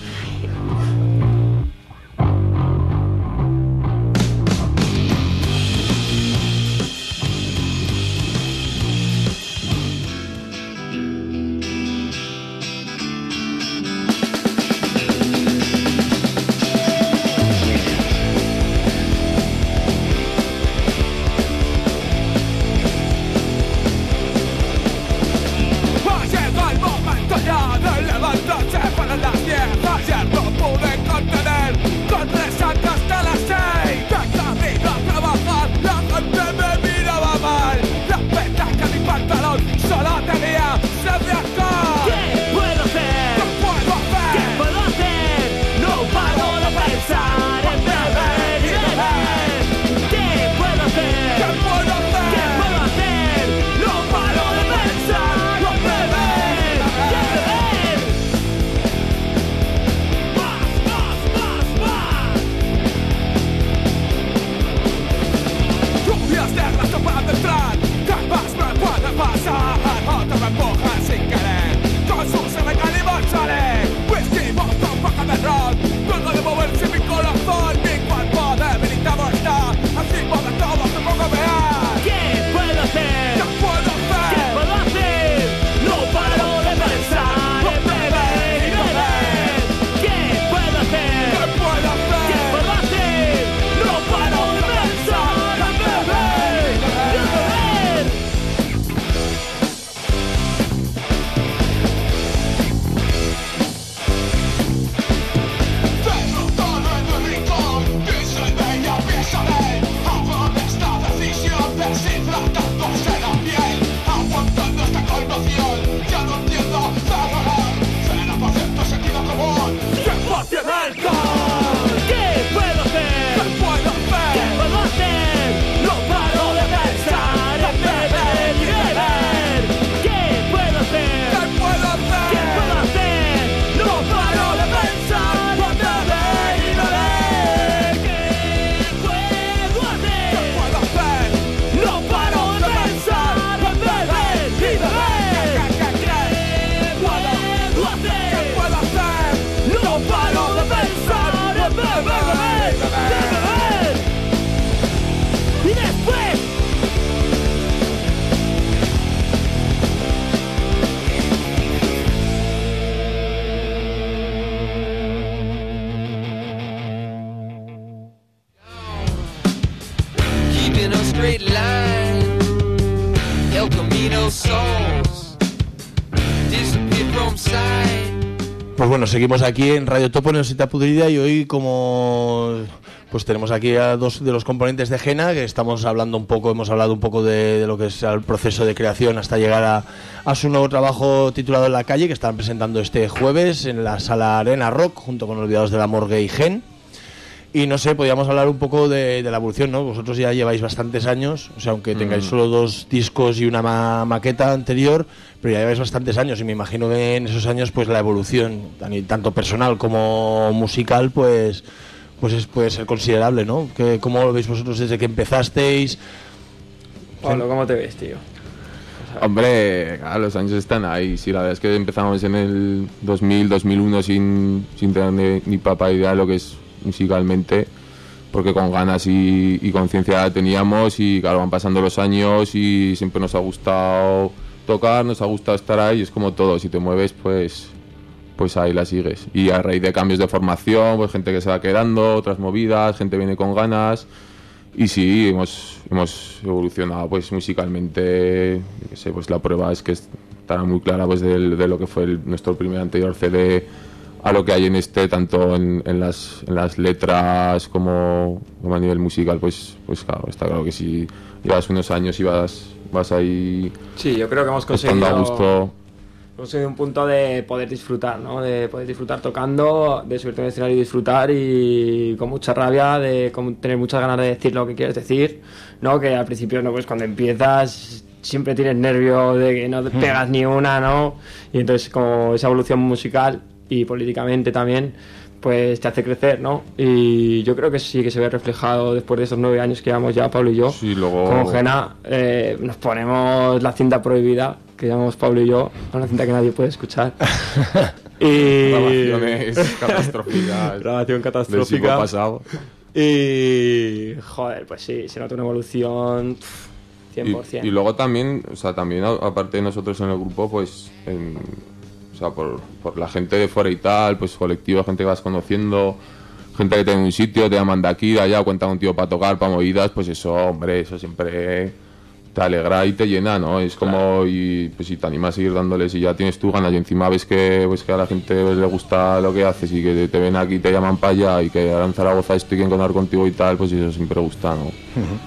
Llegó el momento ya de levantarse para las 10. Ayer no pude contener, con resaca hasta las 6. De camino a trabajar, la gente me miraba mal. La petaca de mi pantalón solo tenía sed de alcohol. ¿Qué puedo hacer? ¿Qué puedo hacer? ¿Qué puedo hacer? No paro de pensar en beber y beber. ¿Qué puedo hacer? ¿Qué puedo hacer? ¿Qué puedo hacer? No paro de pensar en beber y beber. Lluvias negras no pueden entrar, ¿qué más me puede pasar? Otro me empuja sin querer, con su semecal y marcharé. Whisky, botón, paja de ron, luego de moverse mi corazón, mi cuerpo debilitado está, encima de todo me pongo a mear. ¿Qué puedo hacer? ¿Qué puedo hacer? ¿Qué puedo hacer? No paro de pensar en beber y beber. ¿Qué puedo hacer? ¿Qué puedo hacer? ¿Qué puedo hacer? No paro de pensar en beber y beber. Dentro todo en un rincón, pienso en ella, pienso en él. Hago de esta decisión, deshidratándose la piel, aguantando esta colmación. Ya no entiendo de dolor, 0% sentido común, 100% alcohol. ¿Qué puedo hacer? ¿Qué puedo hacer? ¿Qué puedo hacer? No paro de pensar en beber y beber. ¿Qué puedo hacer? ¿Qué puedo hacer? ¿Qué puedo hacer? No paro de pensar en beber y beber. ¿Qué puedo hacer? ¿Qué puedo hacer? No paro de pensar en beber y beber. ¿Qué puedo hacer? ¿Qué puedo hacer? No paro de pensar en beber y beber. Y después Keeping a straight line, El Camino souls disappear from sight. Pues bueno, seguimos aquí en Radio Topo, Neosita Pudrida, y hoy como pues tenemos aquí a dos de los componentes de Jena, que hemos hablado un poco de lo que es el proceso de creación hasta llegar a su nuevo trabajo titulado En la calle, que están presentando este jueves en la Sala Arena Rock, junto con Olvidados de la Morgue y Gen. Y no sé, podríamos hablar un poco de la evolución, ¿no? Vosotros ya lleváis bastantes años, o sea, aunque tengáis solo 2 discos y una maqueta anterior, pero ya lleváis bastantes años y me imagino que en esos años pues la evolución, tanto personal como musical, pues puede ser considerable, ¿no? ¿Cómo lo veis vosotros desde que empezasteis? Pablo, ¿cómo te ves, tío? Hombre, claro, los años están ahí. Sí, la verdad es que empezamos en el 2000, 2001 sin tener ni papa idea de lo que es musicalmente, porque con ganas y conciencia teníamos, y claro, van pasando los años y siempre nos ha gustado tocar, nos ha gustado estar ahí. Es como todo, si te mueves pues ahí la sigues, y a raíz de cambios de formación, pues gente que se va quedando, otras movidas, gente viene con ganas, y sí, hemos evolucionado pues musicalmente. No sé, pues la prueba es que estará muy clara pues de lo que fue nuestro primer anterior CD a lo que hay en este, tanto en las letras como a nivel musical. Pues claro, está claro que si llevas unos años y vas ahí, sí, yo creo que hemos estando a gusto. Hemos tenido un punto de poder disfrutar, ¿no? De poder disfrutar tocando, de subirte en el escenario y disfrutar, y con mucha rabia, de tener muchas ganas de decir lo que quieres decir, ¿no? Que al principio, no, pues cuando empiezas siempre tienes nervio de que no te pegas ni una, ¿no? Y entonces como esa evolución musical y políticamente también, pues te hace crecer, ¿no? Y yo creo que sí que se ve reflejado después de esos 9 años que llevamos ya Pablo y yo. Sí, luego... Como Jena, nos ponemos la cinta prohibida, que llamamos Pablo y yo, una cinta que nadie puede escuchar. Y... Grabaciones catastróficas. Grabación catastrófica. Del siglo pasado. Y... joder, pues sí, se nota una evolución 100%. Y luego también, o sea, aparte de nosotros en el grupo, pues... o sea, por la gente de fuera y tal, pues colectivo, gente que vas conociendo, gente que tiene un sitio, te llaman de aquí, de allá, cuentan un tío para tocar, para movidas, pues eso, hombre, eso siempre te alegra y te llena, ¿no? Es como, claro. Y pues si te animas a seguir dándoles y ya tienes tú ganas, y encima ves que a la gente pues, le gusta lo que haces, y que te ven aquí, te llaman para allá, y que ahora en Zaragoza estoy quieren contar contigo y tal, pues eso siempre gusta, ¿no?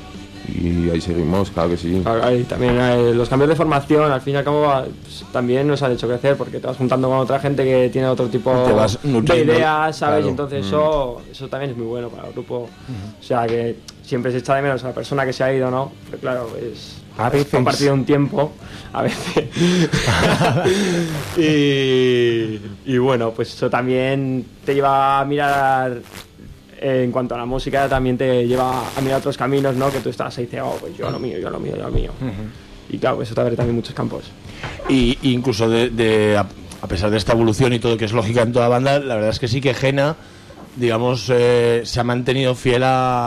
Y ahí seguimos, claro que sí. Y también los cambios de formación, al fin y al cabo, pues, también nos han hecho crecer, porque te vas juntando con otra gente que tiene otro tipo de ideas, ¿sabes? Claro. Y entonces eso también es muy bueno para el grupo. O sea, que siempre se echa de menos a la persona que se ha ido, ¿no? Pero claro, pues has compartido un tiempo, a veces. y bueno, pues eso también te lleva a mirar... en cuanto a la música, también te lleva a mirar otros caminos, ¿no? Que tú estás ahí y dices, oh, pues yo lo mío. Y claro, eso te abre también muchos campos. Y incluso a pesar de esta evolución y todo, que es lógica en toda banda, la verdad es que sí que Jena, digamos, se ha mantenido fiel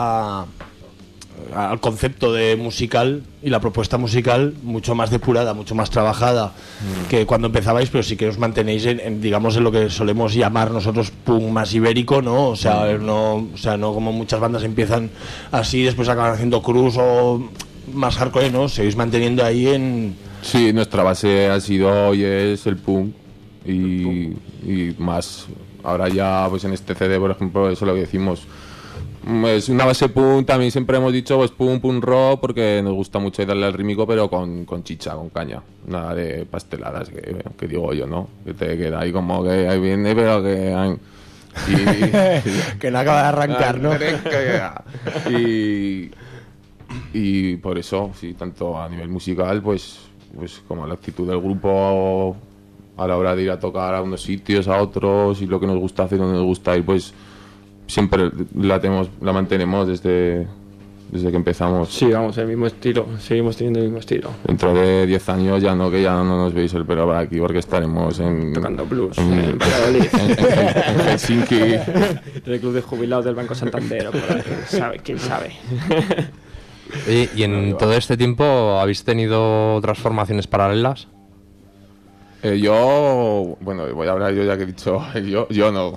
al concepto de musical y la propuesta musical mucho más depurada, mucho más trabajada que cuando empezabais, pero sí que os mantenéis digamos en lo que solemos llamar nosotros punk más ibérico, ¿no? O sea, no como muchas bandas empiezan así, después acaban haciendo cruz o más hardcore, ¿no? Seguís manteniendo ahí en... Sí, nuestra base ha sido y es el punk y más ahora ya pues en este CD, por ejemplo, eso es lo que decimos. Es una base punk, también siempre hemos dicho pues punk rock, porque nos gusta mucho darle al rítmico, pero con chicha, con caña, nada de pasteladas, que digo yo, ¿no? Que te queda ahí como que ahí viene, pero que que no acaba de arrancar, ¿no? Y por eso, sí, tanto a nivel musical, pues como la actitud del grupo a la hora de ir a tocar a unos sitios, a otros, y lo que nos gusta hacer, donde nos gusta ir, pues siempre la mantenemos desde que empezamos. Sí, vamos, el mismo estilo, seguimos teniendo el mismo estilo. Dentro de 10 años ya no nos veis el pelo por aquí, porque estaremos tocando blues en Valladolid, en Helsinki, en el club de jubilados del Banco Santander, quién sabe. ¿Y en todo este tiempo habéis tenido otras formaciones paralelas? Yo, bueno, voy a hablar yo ya que he dicho, yo no.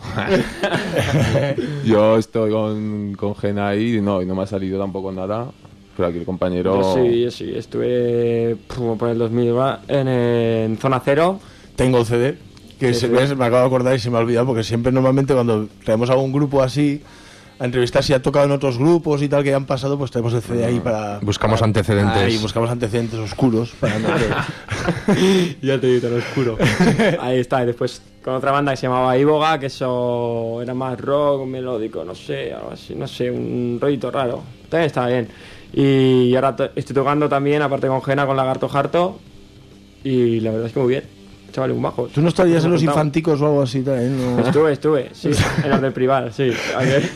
Yo estoy con Jena y no me ha salido tampoco nada. Pero aquí el compañero... Yo sí, estuve por el 2000 en Zona Cero. Tengo el CD, que me acabo de acordar y se me ha olvidado, porque siempre normalmente cuando traemos algún grupo así, a entrevistar si ha tocado en otros grupos y tal que han pasado, pues tenemos el CD ahí para... Buscamos antecedentes. Ahí buscamos antecedentes oscuros para no Ya te digo, tan oscuro. Ahí está, y después con otra banda que se llamaba Iboga, que eso era más rock, melódico, no sé, algo así, no sé, un rollito raro. También estaba bien. Y ahora estoy tocando también, aparte con Gena, con Lagarto Harto, y la verdad es que muy bien. Chavales, muy bajos. ¿Tú no estarías en los infanticos o algo así también? ¿No? Estuve, sí, en los del privado, sí. A ver,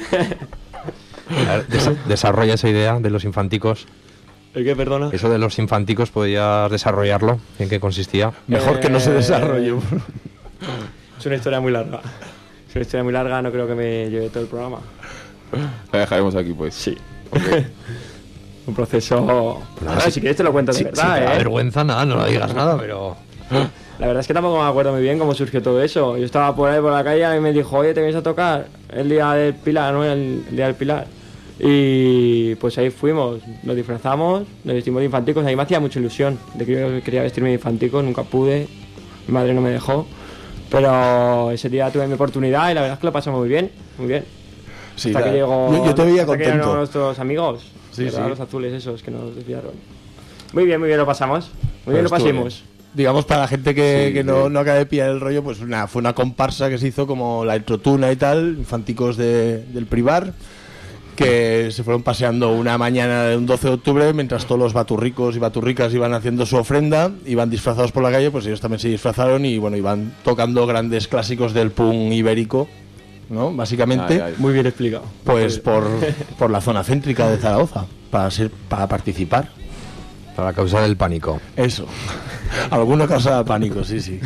Desarrolla esa idea de los infanticos. ¿el qué, perdona? Eso de los infanticos, ¿podrías desarrollarlo? ¿En qué consistía? Mejor que no se desarrolle. Es una historia muy larga. Es una historia muy larga, no creo que me lleve todo el programa. La dejaremos aquí, pues. Sí. Un proceso... si quieres te lo cuento de verdad, te da vergüenza, nada, no digas nada, pero... La verdad es que tampoco me acuerdo muy bien cómo surgió todo eso. Yo estaba por ahí por la calle y me dijo, oye, ¿te vienes a tocar el día del Pilar, no? El día del Pilar. Y pues ahí fuimos, nos disfrazamos, nos vestimos de infanticos. A mí me hacía mucha ilusión de que yo quería vestirme de infantico, nunca pude, mi madre no me dejó. Pero ese día tuve mi oportunidad y la verdad es que lo pasamos muy bien, muy bien. Sí, hasta que llegó, yo te veía hasta que contento. llegaron nuestros amigos, Sí, los azules esos que nos desviaron. Muy bien lo pasamos, muy bien lo Pues estuvo pasimos. Digamos, para la gente que no acaba de pillar el rollo, pues fue una comparsa que se hizo como la Introtuna y tal, infanticos del Privar, que se fueron paseando una mañana de un 12 de octubre, mientras todos los baturricos y baturricas iban haciendo su ofrenda, iban disfrazados por la calle, pues ellos también se disfrazaron y bueno, iban tocando grandes clásicos del punk ibérico, ¿no? Básicamente, Muy bien explicado. pues por la zona céntrica de Zaragoza, para participar. Para la causa del pánico. Eso. Alguna causa de pánico, sí.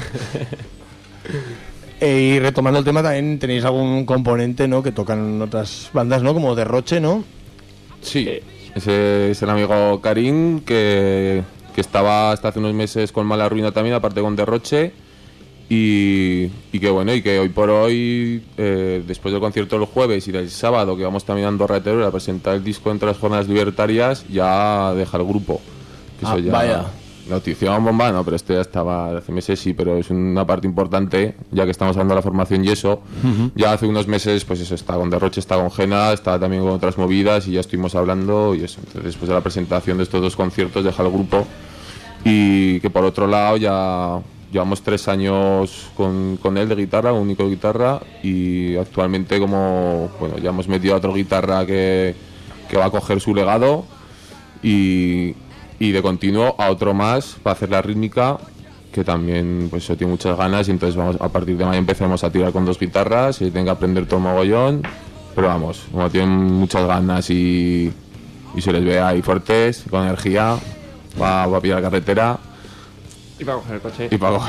Y retomando el tema, también tenéis algún componente, ¿no? Que tocan otras bandas, ¿no? Como Derroche, ¿no? Sí. Ese es el amigo Karim, que estaba hasta hace unos meses con Mala Ruina también, aparte con Derroche. Y que bueno, y que hoy por hoy, después del concierto del jueves y del sábado, que vamos también a Andorra de Teruel a presentar el disco entre las jornadas libertarias, ya deja el grupo. Eso ya, vaya. Notición bomba, no, pero este ya estaba hace meses, sí, pero es una parte importante, ya que estamos hablando de la formación y eso. Ya hace unos meses, pues eso, está con Derroche, está con Gena, está también con otras movidas y ya estuvimos hablando y eso. Entonces, después de la presentación de estos dos conciertos, deja el grupo. Y que por otro lado, ya llevamos 3 años con él de guitarra, único de guitarra, y actualmente, como, bueno, ya hemos metido a otro guitarra que va a coger su legado y de continuo a otro más para hacer la rítmica, que también pues eso tiene muchas ganas, y entonces vamos, a partir de mayo empezamos a tirar con 2 guitarras y tengo que aprender todo mogollón, pero vamos, como tienen muchas ganas y se les ve ahí fuertes, con energía, va a pillar la carretera. Y para coger el coche.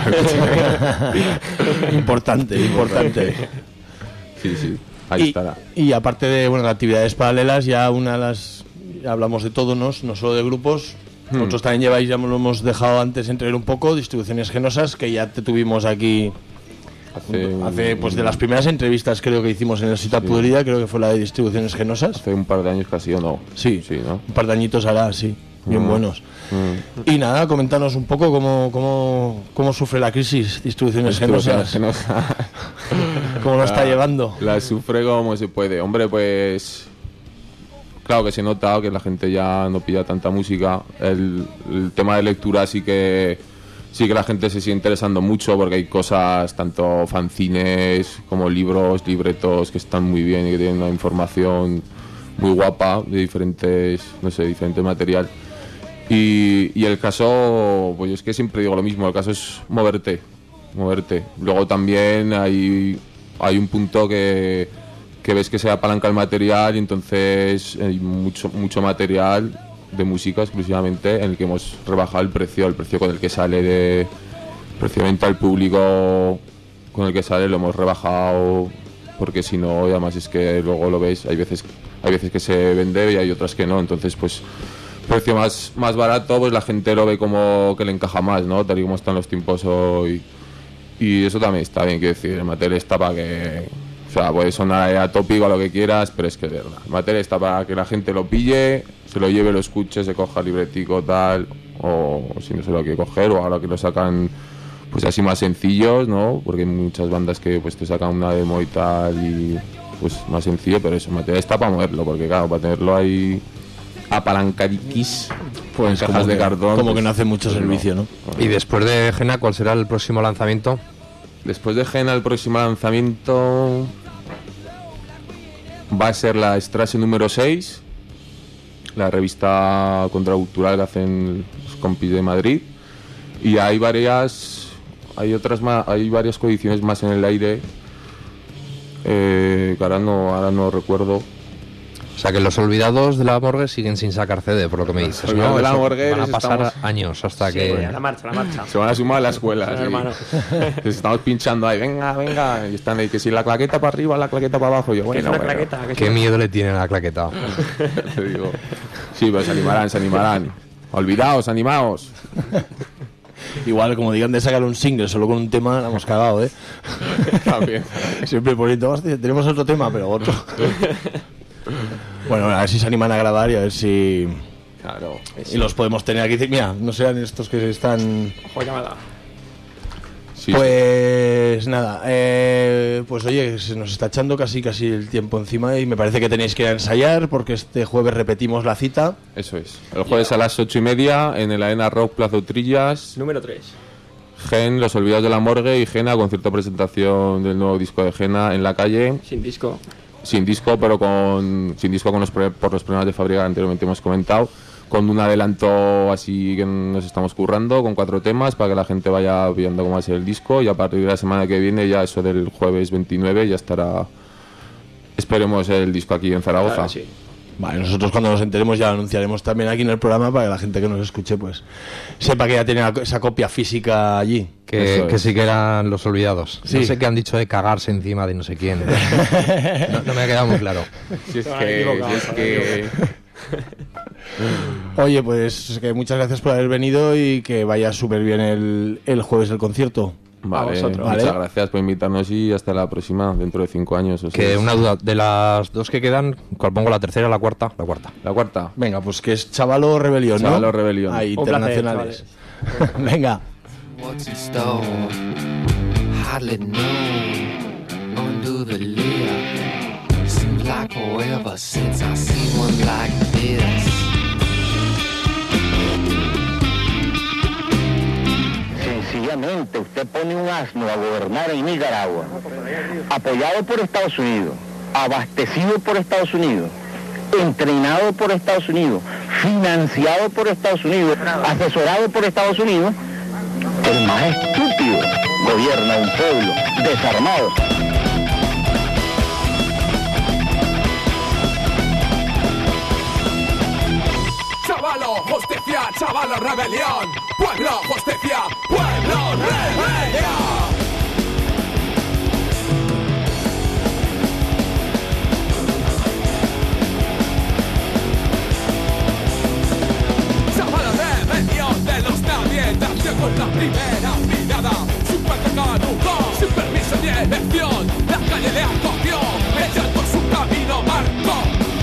Importante. Sí, ahí estará. Y aparte de las actividades paralelas, ya hablamos de todo, no solo de grupos. Vosotros también lleváis, ya lo hemos dejado antes entrever un poco, Distribuciones Genosas, que ya te tuvimos aquí hace pues de las primeras entrevistas, creo que hicimos en el Cita Pudrida, creo que fue la de Distribuciones Genosas. Hace un par de años casi, ¿o no? Sí, ¿no? Un par de añitos hará, sí, bien buenos. Y nada, coméntanos un poco cómo sufre la crisis Distribuciones Genosas. ¿Cómo lo está llevando? La sufre como se puede. Hombre, pues claro que se nota que la gente ya no pilla tanta música. El tema de lectura sí que la gente se sigue interesando mucho, porque hay cosas, tanto fanzines como libros, libretos, que están muy bien y que tienen una información muy guapa de diferente material. Y el caso, pues es que siempre digo lo mismo, el caso es moverte. Luego también hay un punto que ves que se apalanca el material, y entonces hay mucho material de música exclusivamente en el que hemos rebajado el precio con el que sale de precio de venta al público, con el que sale lo hemos rebajado, porque si no, además es que luego lo ves, hay veces que se vende y hay otras que no, entonces pues precio más barato, pues la gente lo ve como que le encaja más, ¿no? Tal y como están los tiempos hoy, y eso también está bien, quiero decir, el material está para que, o sea, puede sonar atópico a lo que quieras, pero es que de verdad, el material está para que la gente lo pille, se lo lleve, lo escuche, se coja libretico tal, o si no se lo quiere coger, o ahora que lo sacan pues así más sencillos, ¿no? Porque hay muchas bandas que pues te sacan una demo y tal, y pues más sencillo, pero eso, material está para moverlo, porque claro, para tenerlo ahí apalancadiquis, Pues cajas como de que- cartón. como pues, que no hace mucho pues servicio, ¿no? Y después de Gena, ¿cuál será el próximo lanzamiento? Después de Gena, el próximo lanzamiento va a ser la Strasse número 6, la revista contracultural que hacen los compis de Madrid. Y hay varias coediciones más en el aire, que ahora no recuerdo. O sea que los olvidados de la morgue siguen sin sacar CD, por lo que me dices, olvidados ¿no? de la Eso morgue van a les pasar estamos- años hasta Sí, que... a la marcha, a la marcha. Se van a sumar a la escuela. Sí, sí. hermano. Les estamos pinchando ahí, venga, y están ahí, que si la claqueta para arriba, la claqueta para abajo. Yo, ¿Qué es bueno, una bueno. claqueta? ¿Qué es Qué una- miedo le tienen a la claqueta. Te digo. Sí, pero se animarán. Olvidaos, animaos. Igual, como digan de sacar un single solo con un tema, la hemos cagado, ¿eh? También. Siempre poniendo, hostia, tenemos otro tema, pero otro. Bueno, a ver si se animan a grabar y a ver si... Claro. Y los podemos tener aquí. Mira, no sean estos que están... Ojo, llamada. Sí, Pues nada, pues oye, se nos está echando casi el tiempo encima y me parece que tenéis que ir a ensayar porque este jueves repetimos la cita. Eso es. El jueves a las 8:30 en el Arena Rock Plaza Utrillas. Número 3. Gen, Los Olvidados de la Morgue y Gena, concierto presentación del nuevo disco de Gena en la calle. Sin disco. Sin disco, pero sin disco por los problemas de fábrica que anteriormente hemos comentado. Con un adelanto así que nos estamos currando, con 4 temas para que la gente vaya viendo cómo va a ser el disco. Y a partir de la semana que viene, ya eso del jueves 29, ya estará, esperemos, el disco aquí en Zaragoza. Claro, sí. Vale, nosotros cuando nos enteremos ya lo anunciaremos también aquí en el programa para que la gente que nos escuche pues sepa que ya tiene esa copia física allí. Que sí que eran los olvidados. Sí. No sé qué han dicho de cagarse encima de no sé quién. No me ha quedado muy claro. Si es Se van que, equivocados, si es se van que Oye, pues que muchas gracias por haber venido y que vaya súper bien el jueves el concierto. Vale, vosotros. muchas Vale. gracias por invitarnos y hasta la próxima, dentro de 5 años. Que una duda, de las dos que quedan, ¿cuál pongo, la tercera o la cuarta? La cuarta. La cuarta. Venga, pues que es Chavalo Rebelión, ¿no? Chavalo Rebelión. Ahí, Un placer, internacionales. Venga. What's in store? Hardly known. Under the lid. Seems like forever since I seen one like this. Sencillamente usted pone un asno a gobernar en Nicaragua, apoyado por Estados Unidos, abastecido por Estados Unidos, entrenado por Estados Unidos, financiado por Estados Unidos, asesorado por Estados Unidos. El más estúpido gobierna un pueblo desarmado. Chavalo, justicia, chavalo, rebelión. Pueblo, justicia, pueblo, rebelión. Chavalo, rebelión de los nadie. Nació con la primera mirada. Su cuerpo caducó, sin permiso ni elección. La calle le acogió, ella por su camino marcó.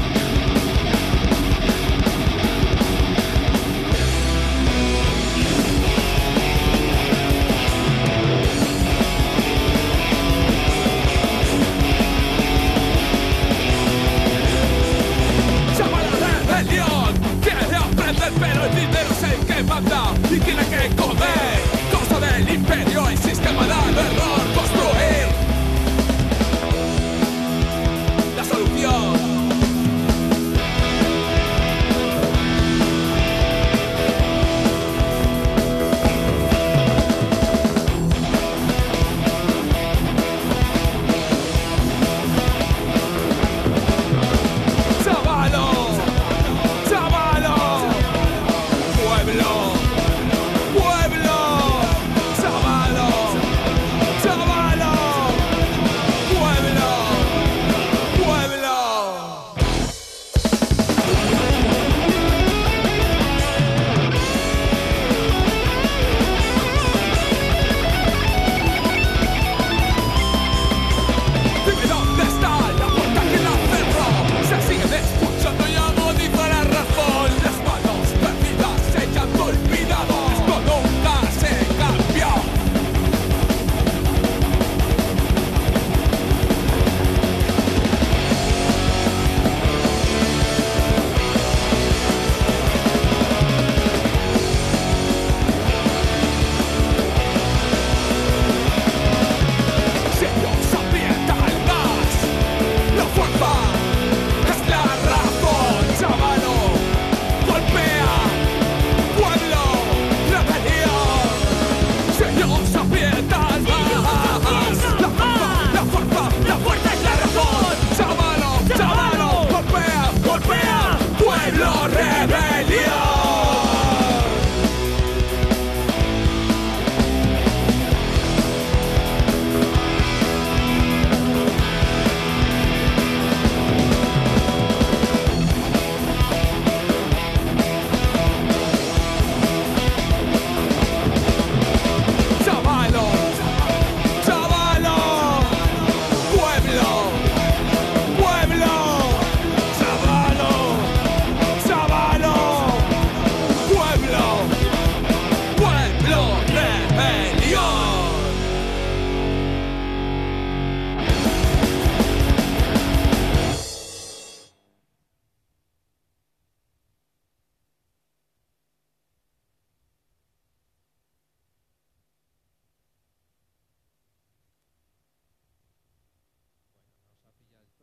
Chavalo, rebelión. Quiere aprender, pero el dinero es el que manda y tiene que comer. Cosa del imperio, el sistema da el error construir.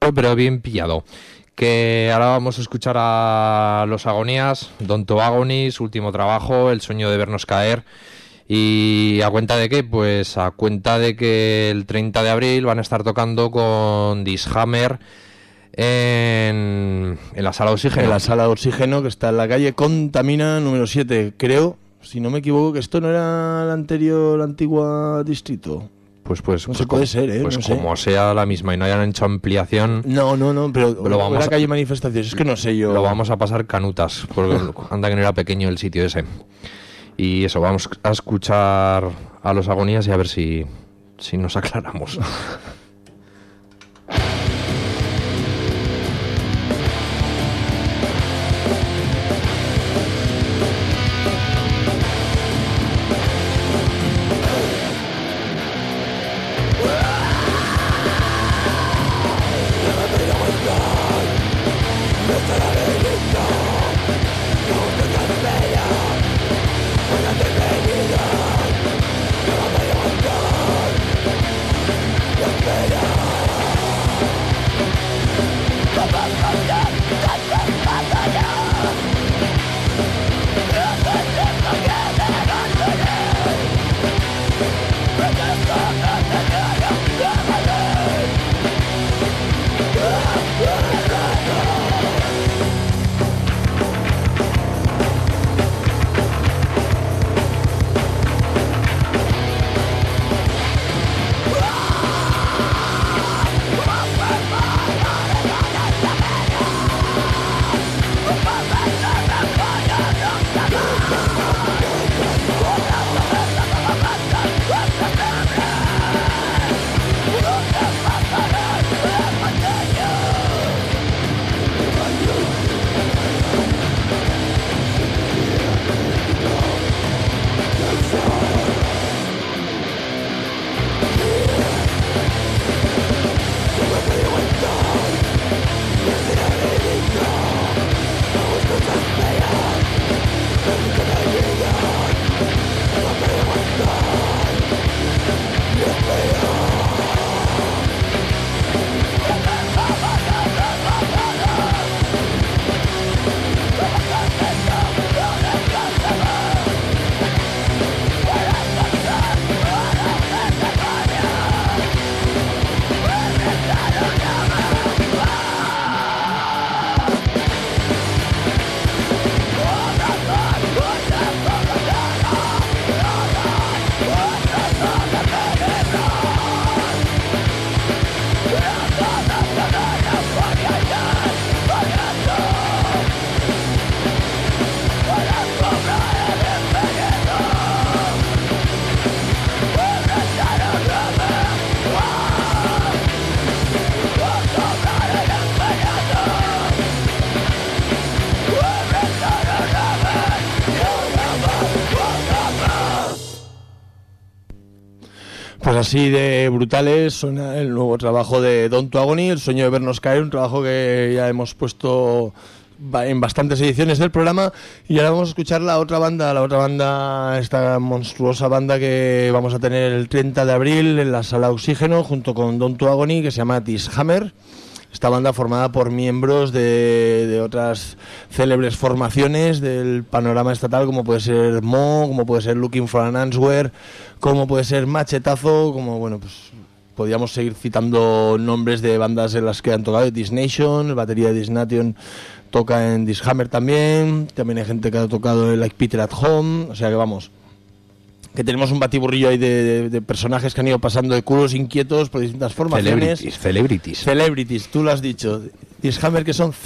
corto pero bien pillado. Que ahora vamos a escuchar a Los Agonías, Don't to Agony, su último trabajo, El sueño de vernos caer. ¿Y a cuenta de qué? Pues a cuenta de que el 30 de abril van a estar tocando con Dishammer en la Sala Oxígeno. En la Sala Oxígeno, que está en la calle Contamina número 7, creo, si no me equivoco, que esto no era el antigua distrito. Pues no se puede ser, ¿eh? Pues no sé. como sea la misma y no hayan hecho ampliación... No, pero lo vamos la calle Manifestaciones, es que no sé yo... Lo vamos a pasar canutas, porque anda que no era pequeño el sitio ese. Y eso, vamos a escuchar a Los Agonías y a ver si nos aclaramos. Pues así de brutales suena el nuevo trabajo de Don't to Agony, El sueño de vernos caer, un trabajo que ya hemos puesto en bastantes ediciones del programa. Y ahora vamos a escuchar la otra banda, esta monstruosa banda que vamos a tener el 30 de abril en la Sala Oxígeno junto con Don't to Agony, que se llama Dishammer. Esta banda formada por miembros de otras célebres formaciones del panorama estatal, como puede ser Mo, como puede ser Looking for an Answer, como puede ser Machetazo, como bueno, pues podríamos seguir citando nombres de bandas en las que han tocado. Disnation, el batería de Disnation toca en Dishammer también hay gente que ha tocado en Like Peter at Home, o sea que vamos, que tenemos un batiburrillo ahí de personajes que han ido pasando de culos inquietos por distintas formaciones. Celebrities, tú lo has dicho. Dishammer, que son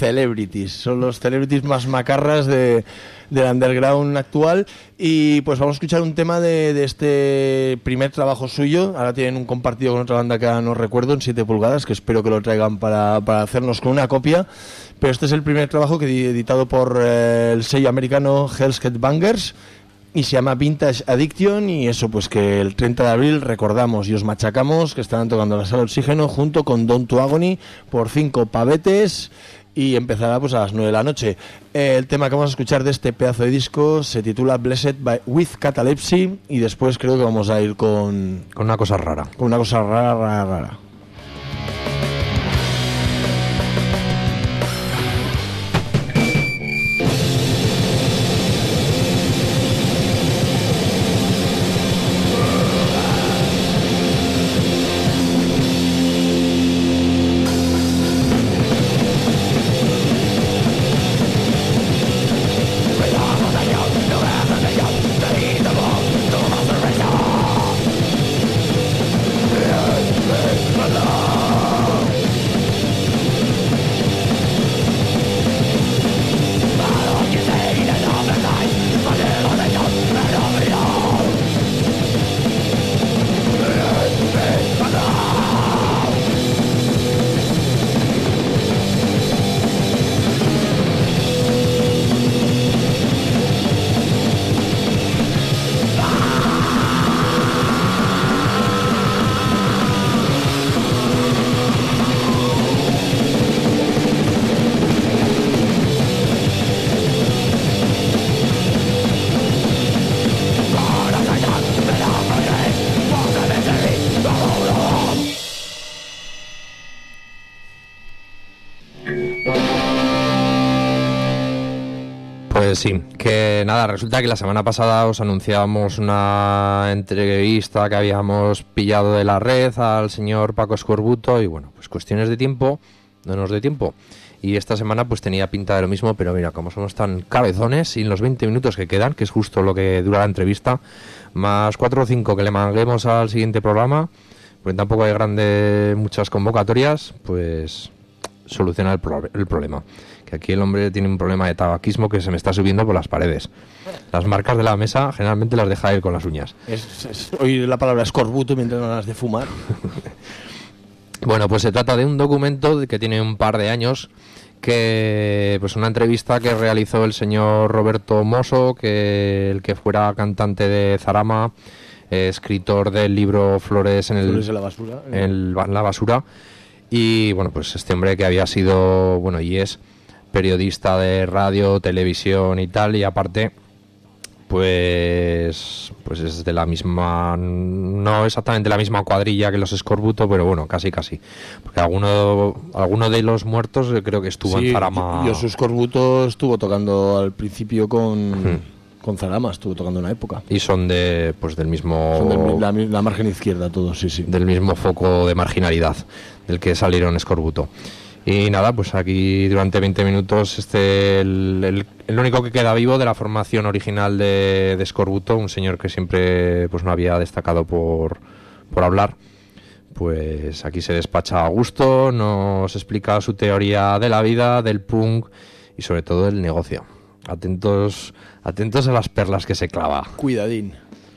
los celebrities más macarras del underground actual. Y pues vamos a escuchar un tema de este primer trabajo suyo. Ahora tienen un compartido con otra banda que ahora no recuerdo, en 7 pulgadas, que espero que lo traigan para hacernos con una copia. Pero este es el primer trabajo que editado por el sello americano Hell's Headbangers, y se llama Vintage Addiction. Y eso, pues que el 30 de abril recordamos y os machacamos que estarán tocando la Sala Oxígeno junto con Don't to Agony por 5 pavetes, y empezará pues a las 9 de la noche. El tema que vamos a escuchar de este pedazo de disco se titula Blessed with Catalepsy, y después creo que vamos a ir con una cosa rara. Con una cosa rara. Pues sí, que nada, resulta que la semana pasada os anunciábamos una entrevista que habíamos pillado de la red al señor Paco Escorbuto y bueno, pues cuestiones de tiempo, no nos dio tiempo. Y esta semana pues tenía pinta de lo mismo, pero mira, como somos tan cabezones y en los 20 minutos que quedan, que es justo lo que dura la entrevista, más 4 o 5 que le manguemos al siguiente programa, porque tampoco hay muchas convocatorias, pues soluciona el problema. Que aquí el hombre tiene un problema de tabaquismo que se me está subiendo por las paredes. Las marcas de la mesa generalmente las deja él con las uñas. Oír la palabra escorbuto mientras no las de fumar. Bueno, pues se trata de un documento que tiene un par de años, que pues una entrevista que realizó el señor Roberto Mosso, el que fuera cantante de Zarama, escritor del libro Flores en la basura. En la basura. Y bueno, pues este hombre que había sido, bueno, y es periodista de radio, televisión y tal, y aparte pues es de la misma, no exactamente la misma cuadrilla que los Escorbuto, pero bueno, casi, porque alguno de los muertos creo que estuvo en Zarama. Josu Escorbuto estuvo tocando al principio con Zarama, estuvo tocando una época. Y son del mismo... Son de la margen izquierda todos, sí. Del mismo foco de marginalidad del que salieron Escorbuto. Y nada, pues aquí durante 20 minutos el único que queda vivo de la formación original de Escorbuto, un señor que siempre pues no había destacado por hablar, pues aquí se despacha a gusto, nos explica su teoría de la vida, del punk y sobre todo del negocio. Atentos a las perlas que se clava. Cuidadín.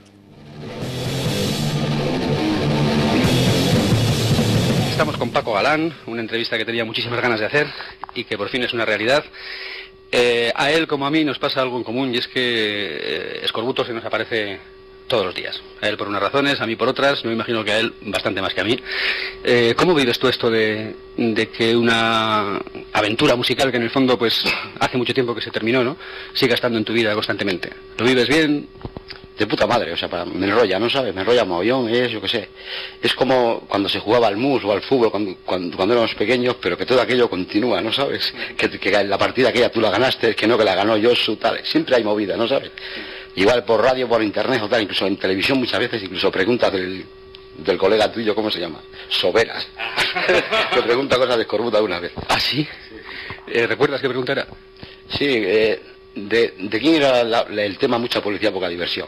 Estamos con Paco Galán, una entrevista que tenía muchísimas ganas de hacer y que por fin es una realidad. A él como a mí nos pasa algo en común y es que Escorbuto se nos aparece todos los días. A él por unas razones, a mí por otras, yo me imagino que a él bastante más que a mí. ¿Cómo vives tú esto de que una aventura musical que en el fondo pues hace mucho tiempo que se terminó, ¿no?, siga estando en tu vida constantemente? ¿Lo vives bien? De puta madre, o sea, me enrolla, ¿no sabes? Me enrolla mogollón, yo qué sé. Es como cuando se jugaba al mus o al fútbol cuando éramos pequeños, pero que todo aquello continúa, ¿no sabes? Que la partida aquella tú la ganaste, que no, que la ganó Josu, tal. Siempre hay movida, ¿no sabes? Igual por radio, por internet o tal, incluso en televisión muchas veces, incluso preguntas del colega tuyo, ¿cómo se llama? Soberas. Que pregunta cosas de Escorbuto alguna vez. ¿Ah, sí? ¿Recuerdas qué pregunta era? Sí, ¿de quién era el tema mucha policía, poca diversión?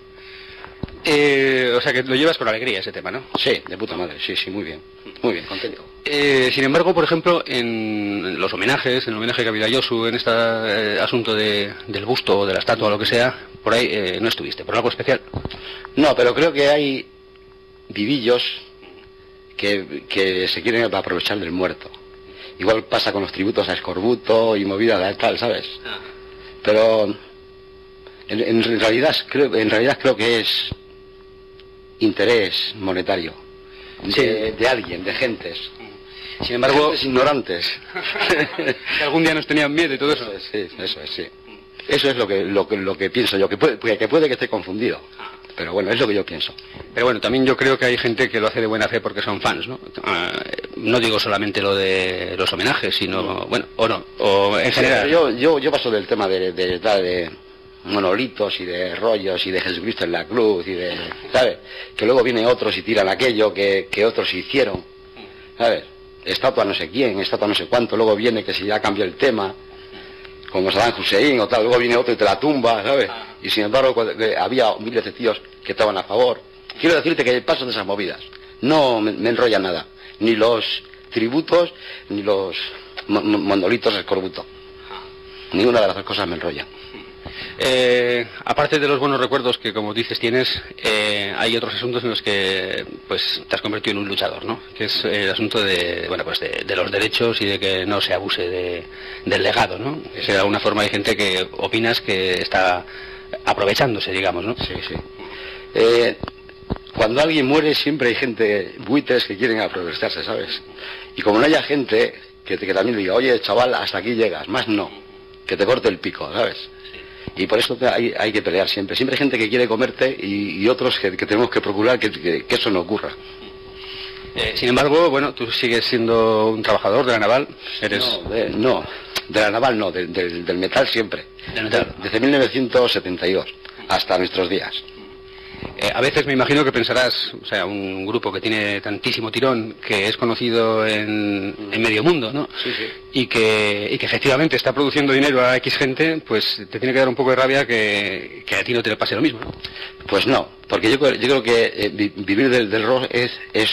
O sea que lo llevas con alegría ese tema, ¿no? Sí, de puta madre, sí, muy bien, contento. Sin embargo, por ejemplo, en los homenajes, en el homenaje que ha habido a Josu, en este asunto del busto o de la estatua o lo que sea, por ahí no estuviste, ¿por algo especial? No, pero creo que hay vivillos que se quieren aprovechar del muerto. Igual pasa con los tributos a Escorbuto y movidas de tal, ¿sabes? Pero en realidad creo que es interés monetario de alguien, de gentes. Sin embargo, gentes ignorantes. Que algún día nos tenían miedo y todo eso. Sí. Eso es lo que pienso yo, que puede que esté confundido. Pero bueno, es lo que yo pienso. Pero bueno, también yo creo que hay gente que lo hace de buena fe porque son fans, ¿no? No digo solamente lo de los homenajes, sino, bueno, o en general. Yo paso del tema de monolitos y de rollos y de Jesucristo en la cruz y de, ¿sabes? Que luego vienen otros y tiran aquello que otros hicieron, ¿sabes? Estatua no sé quién, estatua no sé cuánto, luego viene que si ya cambió el tema, como Saddam Hussein o tal, luego viene otro y te la tumba, ¿sabes? Y sin embargo había miles de tíos que estaban a favor. Quiero decirte que paso de esas movidas, no me enrolla nada, ni los tributos, ni los monolitos de Escorbuto. Ninguna de las dos cosas me enrolla. Aparte de los buenos recuerdos que, como dices, tienes, hay otros asuntos en los que pues te has convertido en un luchador, ¿no? Que es el asunto de los derechos y de que no se abuse del legado, ¿no? Que de alguna forma hay gente que opinas que está aprovechándose, digamos, ¿no? Sí. Cuando alguien muere siempre hay gente, buitres, que quieren aprovecharse, ¿sabes? Y como no haya gente que también diga, oye, chaval, hasta aquí llegas, más no, que te corte el pico, ¿sabes? Y por eso hay que pelear siempre. Siempre hay gente que quiere comerte y otros que tenemos que procurar que eso no ocurra. Sin embargo, bueno, tú sigues siendo un trabajador de la naval. No, De la naval no, del metal siempre. Del metal. Desde 1972 hasta nuestros días. A veces me imagino que pensarás, o sea, un grupo que tiene tantísimo tirón, que es conocido en medio mundo, ¿no? Sí, sí. Y que efectivamente está produciendo dinero a X gente, pues te tiene que dar un poco de rabia que a ti no te le pase lo mismo, ¿no? Pues no, porque yo creo que vivir del rock es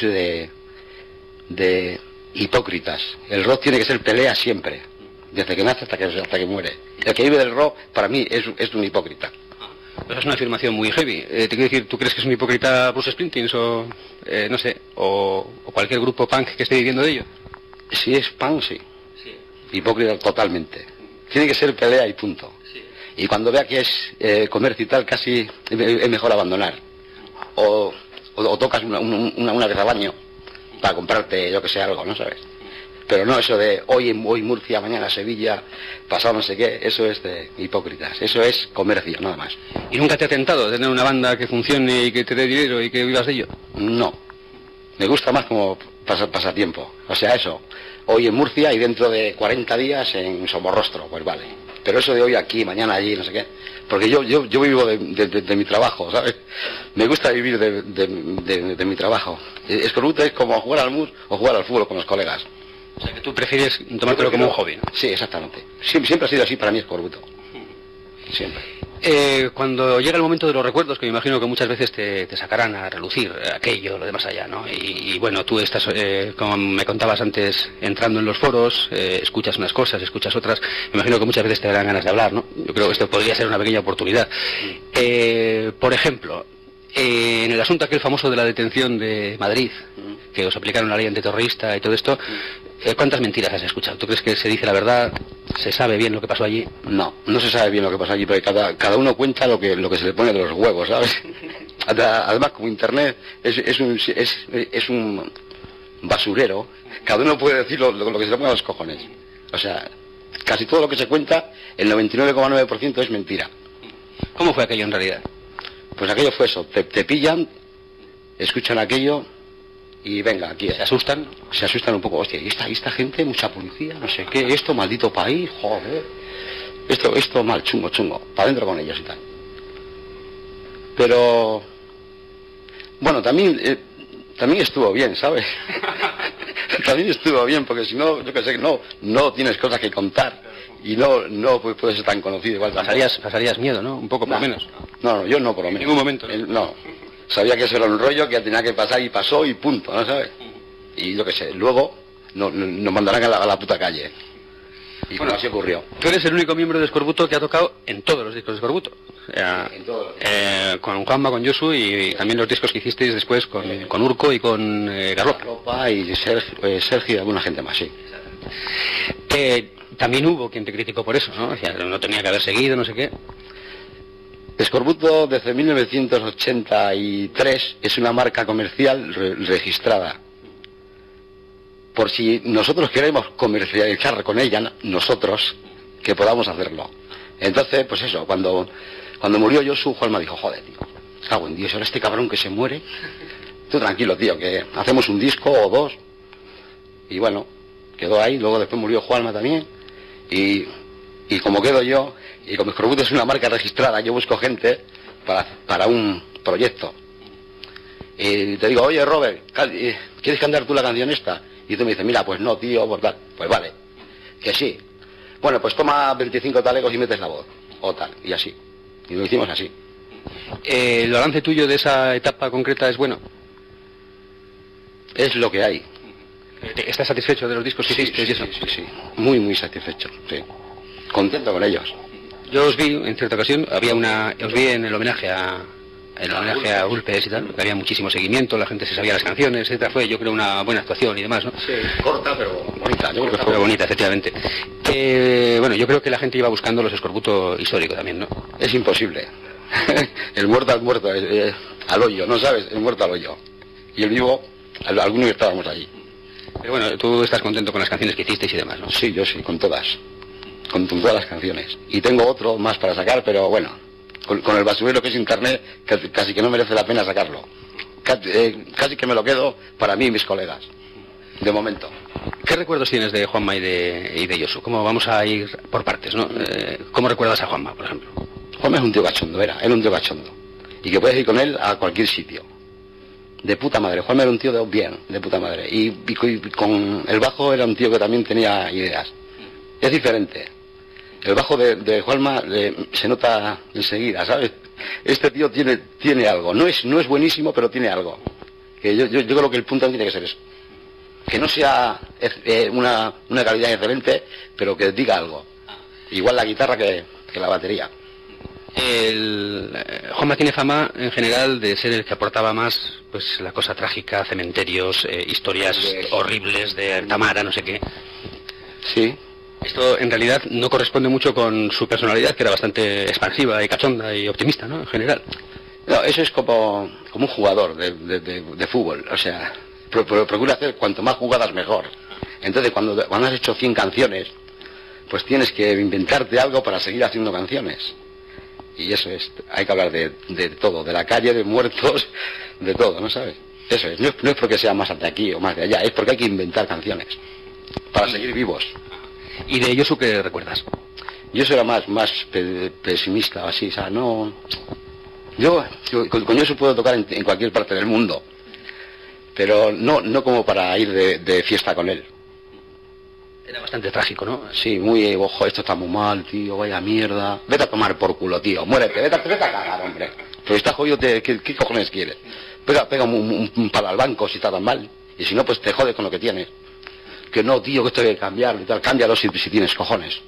de hipócritas. El rock tiene que ser pelea siempre, desde que nace hasta que muere. El que vive del rock, para mí, es un hipócrita. Pues es una afirmación muy heavy. Te quiero decir, ¿tú crees que es un hipócrita Bruce Springsteen o, no sé, o cualquier grupo punk que esté viviendo de ello? Si es punk, sí. Hipócrita totalmente. Tiene que ser pelea y punto. Sí. Y cuando vea que es comercio y tal, casi es mejor abandonar. O tocas una vez al año para comprarte, yo que sé, algo, ¿no sabes? Pero no eso de hoy Murcia, mañana Sevilla, pasado no sé qué, eso es de hipócritas, eso es comercio, nada más. ¿Y nunca te ha tentado tener una banda que funcione y que te dé dinero y que vivas de ello? No, me gusta más como pasatiempo, o sea eso, hoy en Murcia y dentro de 40 días en Somorrostro, pues vale. Pero eso de hoy aquí, mañana allí, no sé qué, porque yo vivo de mi trabajo, ¿sabes? Me gusta vivir de mi trabajo. Escorbuto es como jugar al mus o jugar al fútbol con los colegas. O sea, que tú prefieres tomártelo como un hobby, ¿no? Sí, exactamente. Siempre ha sido así para mí Escorbuto. Siempre. Cuando llega el momento de los recuerdos, que me imagino que muchas veces te sacarán a relucir aquello, lo de más allá, ¿no? Y bueno, tú estás, como me contabas antes, entrando en los foros, escuchas unas cosas, escuchas otras, me imagino que muchas veces te darán ganas de hablar, ¿no? Yo creo que esto podría ser una pequeña oportunidad. Por ejemplo, en el asunto aquel famoso de la detención de Madrid, que os aplicaron la ley antiterrorista y todo esto, ¿cuántas mentiras has escuchado? ¿Tú crees que se dice la verdad? ¿Se sabe bien lo que pasó allí? No se sabe bien lo que pasó allí, porque cada uno cuenta lo que se le pone de los huevos, ¿sabes? Además, como Internet es un basurero, cada uno puede decir lo que se le pone a los cojones. O sea, casi todo lo que se cuenta, el 99,9% es mentira. ¿Cómo fue aquello en realidad? Pues aquello fue eso, te pillan, escuchan aquello y venga, aquí. ¿Se asustan? Se asustan un poco, hostia, y esta gente, mucha policía, no sé qué, esto, maldito país, joder. Esto mal, chungo, para adentro con ellos y tal. Pero, bueno, también estuvo bien, ¿sabes? También estuvo bien, porque si no, yo que sé, no tienes cosas que contar. Y no puedes ser tan conocido igual. Pasarías miedo, ¿no? Un poco, por lo menos. No, yo no, por lo menos. En ningún momento. No. Sabía que eso era un rollo, que tenía que pasar y pasó y punto, ¿no sabes? Y yo qué sé, luego nos mandarán a la puta calle. Y bueno, así ocurrió. Tú eres el único miembro de Escorbuto que ha tocado en todos los discos de Escorbuto. O sea, en todos. Con Juanma, con Josu y también los discos que hicisteis después con Urco y con Garlopa. Garlopa y Sergio y alguna gente más, sí. También hubo quien te criticó por eso, ¿no? O sea, no tenía que haber seguido, no sé qué. Escorbuto desde 1983 es una marca comercial registrada. Por si nosotros queremos comercializar con ella, nosotros, que podamos hacerlo. Entonces, pues eso, cuando murió Josu, Juanma dijo, joder, tío, cago en Dios, ahora este cabrón que se muere. Tú tranquilo, tío, que hacemos un disco o dos. Y bueno, quedó ahí, luego después murió Juanma también. Y como quedo yo, y como Escorbuto es una marca registrada, yo busco gente para un proyecto. Y te digo, oye Robert, ¿quieres cantar tú la canción esta? Y tú me dices, mira, pues no, tío, por tal. Pues vale, que sí. Bueno, pues toma 25 talegos y metes la voz, o tal, y así. Y lo hicimos así. ¿El balance tuyo de esa etapa concreta es bueno? Es lo que hay. ¿Estás satisfecho de los discos que hiciste y eso? Sí. Muy satisfecho, sí. Contento con ellos. Yo os vi, en cierta ocasión, os vi en el homenaje a Ulpes y tal, que había muchísimo seguimiento, la gente se sabía las canciones, etcétera. Fue, yo creo, una buena actuación y demás, ¿no? Sí, corta pero bonita. Yo creo que fue pero bonita, efectivamente. Bueno, yo creo que la gente iba buscando los Escorbuto histórico también, ¿no? Es imposible. El muerto al muerto, al hoyo, ¿no sabes? El muerto al hoyo. Y el vivo, algunos que estábamos allí. Pero bueno, tú estás contento con las canciones que hicisteis y demás, ¿no? Sí, yo sí, con todas. Con todas las canciones. Y tengo otro más para sacar, pero bueno, con el basurero que es Internet, casi que no merece la pena sacarlo. Casi que me lo quedo para mí y mis colegas. De momento. ¿Qué recuerdos tienes de Juanma y de Josu? ¿Cómo vamos a ir por partes, no? ¿Cómo recuerdas a Juanma, por ejemplo? Juanma es un tío cachondo, era un tío cachondo. Y que puedes ir con él a cualquier sitio. De puta madre. Juanma era un tío de puta madre. Y con el bajo era un tío que también tenía ideas. Es diferente. El bajo de Juanma se nota enseguida, ¿sabes? Este tío tiene algo. No es buenísimo, pero tiene algo. Que yo creo que el punto tiene que ser eso. Que no sea una calidad excelente, pero que diga algo. Igual la guitarra que la batería. Juanma tiene fama en general de ser el que aportaba más, pues la cosa trágica, cementerios, historias horribles de Tamara, no sé qué. Sí. Esto en realidad no corresponde mucho con su personalidad, que era bastante expansiva y cachonda y optimista, ¿no? En general. No, eso es como un jugador de fútbol. O sea, procura hacer cuanto más jugadas mejor. Entonces, cuando has hecho 100 canciones, pues tienes que inventarte algo para seguir haciendo canciones. Y eso es, hay que hablar de todo, de la calle, de muertos, de todo, ¿no sabes? Eso es, no es porque sea más de aquí o más de allá, es porque hay que inventar canciones para seguir vivos. ¿Y de Josu qué recuerdas? Josu era más pesimista o así, o sea, no... Yo con Josu puedo tocar en cualquier parte del mundo, pero no como para ir de fiesta con él. Era bastante trágico, ¿no? Sí, muy, ojo, esto está muy mal, tío, vaya mierda. Vete a tomar por culo, tío, muérete, vete a cagar, hombre. Pero si estás jodido, ¿qué cojones quieres? Pega un palo al banco si está tan mal. Y si no, pues te jodes con lo que tienes. Que no, tío, que esto hay que cambiarlo y tal. Cámbialo si tienes cojones.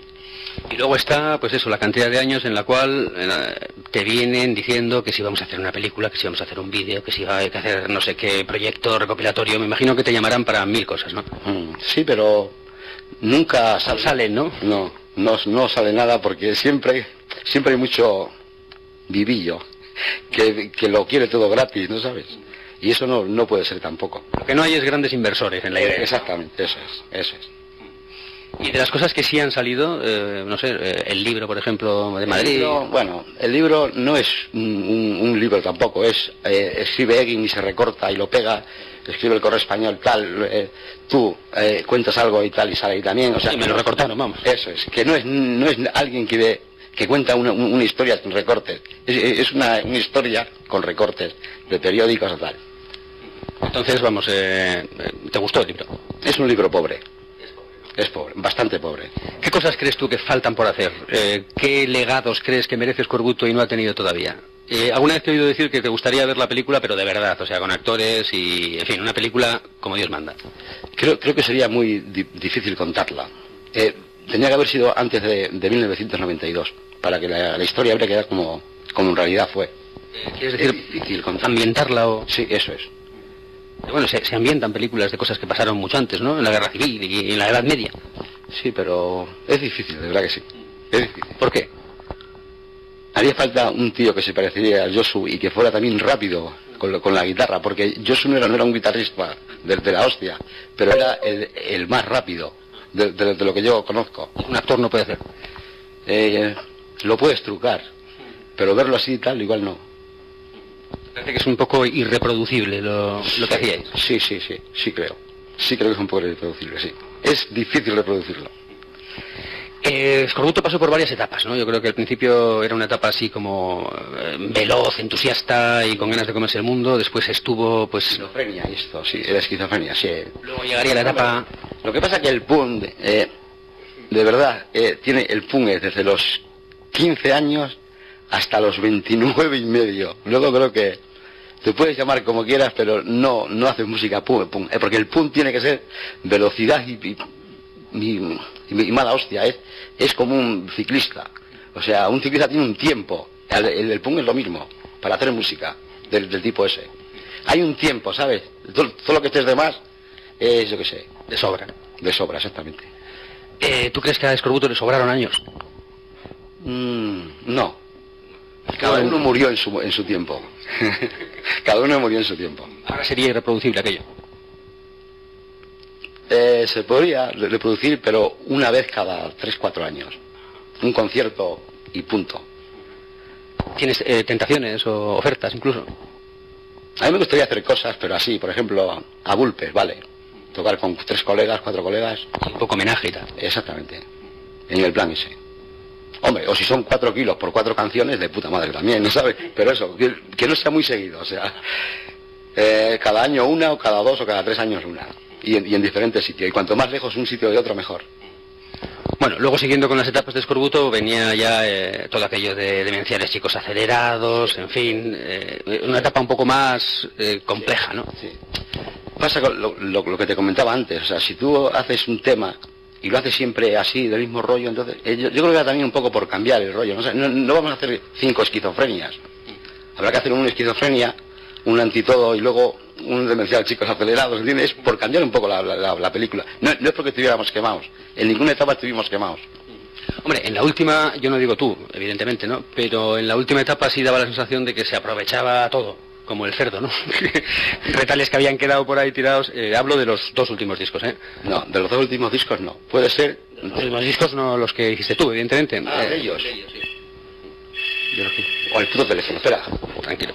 Y luego está, pues eso, la cantidad de años en la cual te vienen diciendo que si vamos a hacer una película, que si vamos a hacer un vídeo, que si hay que hacer no sé qué proyecto recopilatorio. Me imagino que te llamarán para 1000 cosas, ¿no? Sí, pero nunca salen, ¿no? No sale nada porque siempre hay mucho vivillo que lo quiere todo gratis, ¿no sabes? Y eso no puede ser tampoco. Lo que no hay es grandes inversores en la idea. Exactamente, eso es. Y de las cosas que sí han salido, no sé, el libro, por ejemplo, de Madrid. El libro no es un libro tampoco, escribe Egin y se recorta y lo pega, escribe el Correo Español tal, tú cuentas algo y tal y sale ahí también. O sea, y me lo recortaron, vamos. Eso es, que no es alguien que cuenta una historia con recortes, es una historia con recortes de periódicos o tal. Entonces, vamos, ¿te gustó el libro? Es un libro pobre. Es pobre, bastante pobre. ¿Qué cosas crees tú que faltan por hacer? ¿Qué legados crees que merece Eskorbuto y no ha tenido todavía? Alguna vez te he oído decir que te gustaría ver la película, pero de verdad, o sea, con actores y, en fin, una película como Dios manda. Creo que sería muy difícil contarla. Tenía que haber sido antes de 1992, para que la historia habría quedado como en realidad fue. ¿Quieres decir difícil contarla? ¿Ambientarla o...? Sí, eso es. Bueno, se ambientan películas de cosas que pasaron mucho antes, ¿no? En la Guerra Civil y en la Edad Media. Sí, pero es difícil, de verdad que sí. Es difícil. ¿Por qué? Haría falta un tío que se pareciera a Josu y que fuera también rápido con la guitarra, porque Josu no era un guitarrista de la hostia, pero era el más rápido de lo que yo conozco. Un actor no puede hacer. Lo puedes trucar, pero verlo así y tal, igual no. Parece que es un poco irreproducible lo que hacíais. Sí creo. Sí creo que es un poco irreproducible, sí. Es difícil reproducirlo. Eskorbuto pasó por varias etapas, ¿no? Yo creo que al principio era una etapa así como veloz, entusiasta y con ganas de comerse el mundo. Después estuvo, pues... Esquizofrenia, esto, sí, era esquizofrenia, sí. Luego llegaría la etapa... Lo que pasa es que el punk, de verdad, tiene el punk desde los 15 años hasta los 29 y medio. Luego creo que te puedes llamar como quieras, pero no haces música punk, porque el punk tiene que ser velocidad y mala hostia. Es como un ciclista. O sea, un ciclista tiene un tiempo. El punk es lo mismo, para hacer música del tipo ese. Hay un tiempo, ¿sabes? Todo lo que estés de más es, yo qué sé. De sobra. De sobra, exactamente. ¿Tú crees que a Eskorbuto le sobraron años? No. Cada uno murió en su tiempo. Cada uno murió en su tiempo. Ahora sería irreproducible aquello. Se podría reproducir, pero una vez cada 3-4 años. Un concierto y punto. ¿Tienes tentaciones o ofertas incluso? A mí me gustaría hacer cosas, pero así, por ejemplo, a Bulpes, vale. tocar con 3 colegas, 4 colegas. Un poco homenaje y tal. Exactamente, en el plan ese. Hombre, o si son 4 kilos por 4 canciones, de puta madre también, ¿no sabes? Pero eso, que no sea muy seguido, o sea, cada año una, o cada 2 o cada 3 años una. Y en diferentes sitios, y cuanto más lejos un sitio de otro, mejor. Bueno, luego siguiendo con las etapas de Escorbuto venía ya todo aquello de demenciales chicos acelerados, en fin, una etapa un poco más compleja, ¿no? Sí. Pasa con lo que te comentaba antes, o sea, si tú haces un tema y lo haces siempre así, del mismo rollo, entonces yo creo que era también un poco por cambiar el rollo, no vamos a hacer 5 esquizofrenias, habrá que hacer una esquizofrenia, un antitodo y luego un demencial chicos acelerados, ¿entiendes? Por cambiar un poco la película. No es porque estuviéramos quemados, en ninguna etapa estuvimos quemados. Hombre, en la última, yo no digo tú, evidentemente, ¿no? Pero en la última etapa sí daba la sensación de que se aprovechaba todo, como el cerdo, ¿no? Retales que habían quedado por ahí tirados. Hablo de los 2 últimos discos, ¿eh? No, de los 2 últimos discos no. Puede ser... Los últimos discos no los que hiciste tú, evidentemente. De ellos. Sí. Yo lo que... O el puto teléfono, espera. Tranquilo.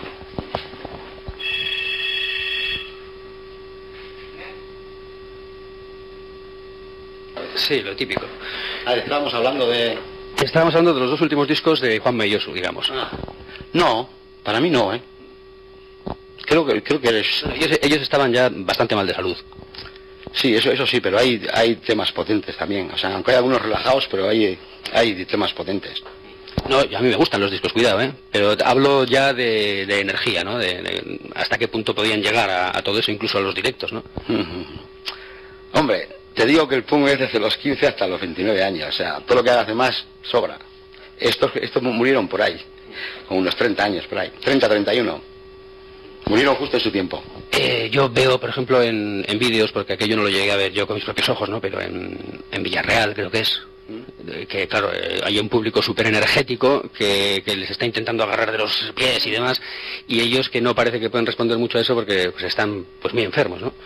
Sí, lo típico. Estábamos hablando de... Estábamos hablando de los 2 últimos discos de Juanma y Josu, digamos. No, para mí no, ¿eh? Creo que eres... Ellos estaban ya bastante mal de salud. Sí, eso sí, pero hay temas potentes también. O sea, aunque hay algunos relajados, pero hay temas potentes. No, a mí me gustan los discos, cuidado, ¿eh? Pero hablo ya de energía, ¿no? De hasta qué punto podían llegar a todo eso, incluso a los directos, ¿no? Hombre, te digo que el punk es desde los 15 hasta los 29 años. O sea, todo lo que hagas de más sobra. Estos murieron por ahí, con unos 30 años por ahí. 30, 31. Murieron justo en su tiempo. Yo veo, por ejemplo, en vídeos, porque aquello no lo llegué a ver yo con mis propios ojos, ¿no? Pero en Villarreal, creo que es, que claro, hay un público súper energético que les está intentando agarrar de los pies y demás, y ellos que no parece que pueden responder mucho a eso porque pues están pues muy enfermos, ¿no?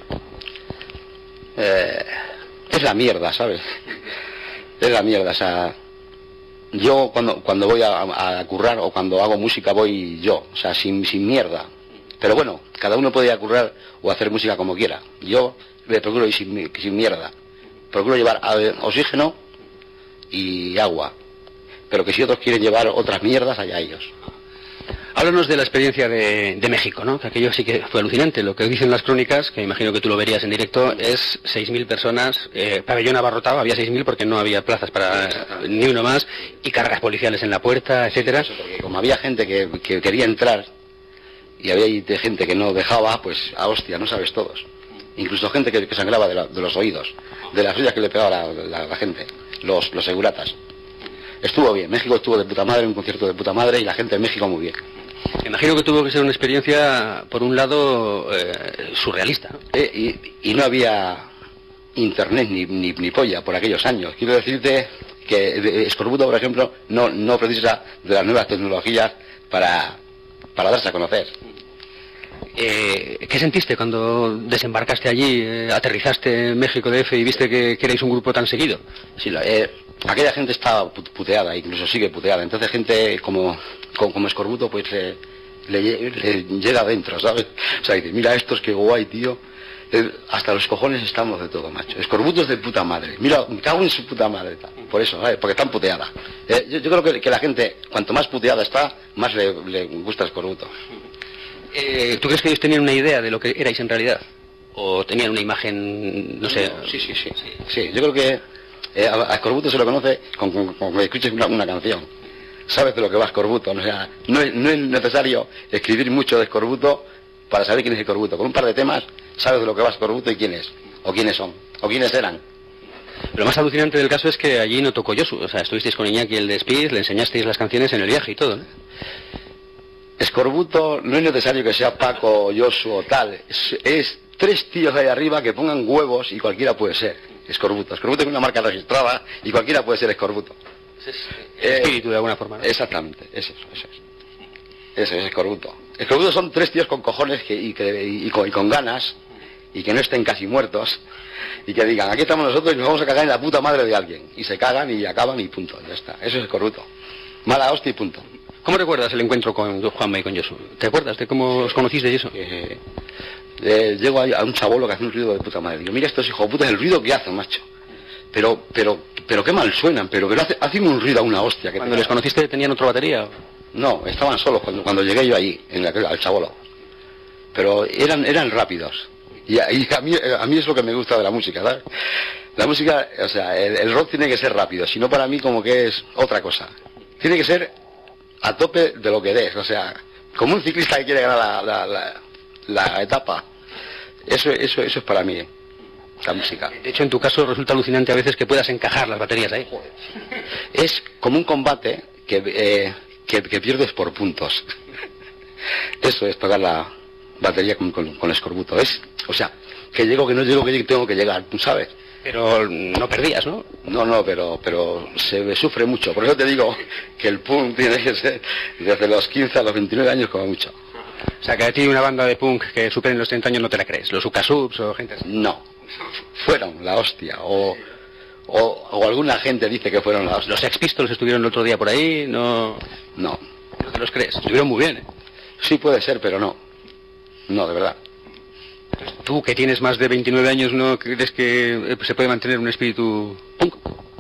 Es la mierda, ¿sabes? Es la mierda, o sea... Yo cuando voy a currar o cuando hago música voy yo, o sea, sin mierda. Pero bueno, cada uno puede ir a currar o hacer música como quiera. Yo le procuro ir sin mierda. Procuro llevar oxígeno y agua. Pero que si otros quieren llevar otras mierdas, allá ellos. Háblanos de la experiencia de México, ¿no? Que aquello sí que fue alucinante. Lo que dicen las crónicas, que imagino que tú lo verías en directo, es 6.000 personas, pabellón abarrotado, había 6.000 porque no había plazas para ni uno más, y cargas policiales en la puerta, etcétera. Porque como había gente que quería entrar, y había gente que no dejaba, pues a hostia, no sabes todos. Incluso gente que sangraba de los oídos, de las ollas que le pegaba la gente, los seguratas. Estuvo bien, México estuvo de puta madre, un concierto de puta madre, y la gente de México muy bien. Me imagino que tuvo que ser una experiencia, por un lado, surrealista, ¿no? Y no había internet ni polla por aquellos años. Quiero decirte que Escorbuto, por ejemplo, no precisa de las nuevas tecnologías para darse a conocer. ¿Qué sentiste cuando desembarcaste allí, aterrizaste en México DF y viste que erais un grupo tan seguido? Sí, aquella gente estaba puteada, incluso sigue puteada. Entonces gente como Escorbuto pues le llega adentro, ¿sabes? O sea, dice, mira estos, qué guay, tío. Hasta los cojones estamos de todo, macho. Escorbuto es de puta madre. Mira, me cago en su puta madre. Por eso, ¿sabes? Porque están puteada. Yo creo que la gente, cuanto más puteada está, más le gusta Escorbuto. ¿Tú crees que ellos tenían una idea de lo que erais en realidad? ¿O tenían una imagen, no sé? Sí, yo creo que a Escorbuto se lo conoce con que escuches una canción. Sabes de lo que va Escorbuto. O sea, no es necesario escribir mucho de Escorbuto para saber quién es Escorbuto. Con un par de temas sabes de lo que va Escorbuto y quién es, o quiénes son, o quiénes eran. Lo más alucinante del caso es que allí no tocó Josu. O sea, estuvisteis con Iñaki el de Speed, le enseñasteis las canciones en el viaje y todo, ¿no? Escorbuto no es necesario que sea Paco, Josu o tal. Es 3 tíos ahí arriba que pongan huevos y cualquiera puede ser Escorbuto. Escorbuto es una marca registrada y cualquiera puede ser Escorbuto. El espíritu de alguna forma, ¿no? Exactamente, eso es Escorbuto. Escorbuto son 3 tíos con cojones y con ganas y que no estén casi muertos y que digan, aquí estamos nosotros y nos vamos a cagar en la puta madre de alguien. Y se cagan y acaban y punto, ya está. Eso es Escorbuto. Mala hostia y punto. ¿Cómo recuerdas el encuentro con Juanma y con Josu? ¿Te acuerdas de cómo os conocisteis y eso? llego a un chabolo que hace un ruido de puta madre. Digo, mira estos hijos de puta, el ruido que hacen, macho. Pero qué mal suenan, pero hacen un ruido a una hostia. ¿Cuando les conociste tenían otra batería? No, estaban solos cuando llegué yo allí, al chabolo. Pero eran rápidos. Y a mí es lo que me gusta de la música, ¿sabes? La música, o sea, el rock tiene que ser rápido, si no para mí como que es otra cosa. Tiene que ser a tope de lo que des, o sea, como un ciclista que quiere ganar la etapa. Eso es para mí, la música. De hecho, en tu caso resulta alucinante a veces que puedas encajar las baterías ahí. Es como un combate que pierdes por puntos. Eso es tocar la batería con escorbuto. O sea, que llego, que no llego, que tengo que llegar, ¿tú sabes? Pero no perdías, ¿no? No, pero se sufre mucho. Por eso te digo que el punk tiene que ser desde los 15 a los 29 años como mucho. O sea, que a ti una banda de punk que superen los 30 años no te la crees. ¿Los Ukasubs o gente así? No. Fueron la hostia. O alguna gente dice que fueron la hostia. ¿Los Sex Pistols estuvieron el otro día por ahí? No. No te los crees. Estuvieron muy bien, ¿eh? Sí puede ser, pero no. No, de verdad. Tú, que tienes más de 29 años, ¿no crees que se puede mantener un espíritu punk?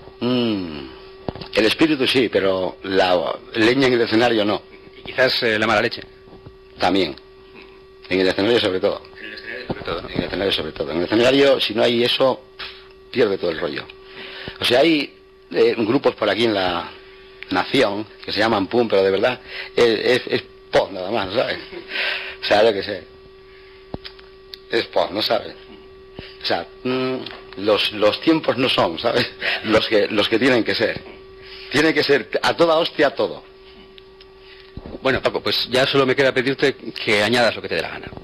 El espíritu sí, pero la leña en el escenario no. Y quizás la mala leche. También. En el escenario sobre todo. En el escenario sobre todo, ¿no? En el escenario sobre todo. En el escenario, si no hay eso, pierde todo el rollo. O sea, hay grupos por aquí en la nación que se llaman punk, pero de verdad es pop nada más, ¿sabes? O sea, yo que sé. Es pop, ¿no sabes? O sea, los tiempos no son, ¿sabes? Los que tienen que ser. Tiene que ser a toda hostia todo. Bueno, Paco, pues ya solo me queda pedirte que añadas lo que te dé la gana.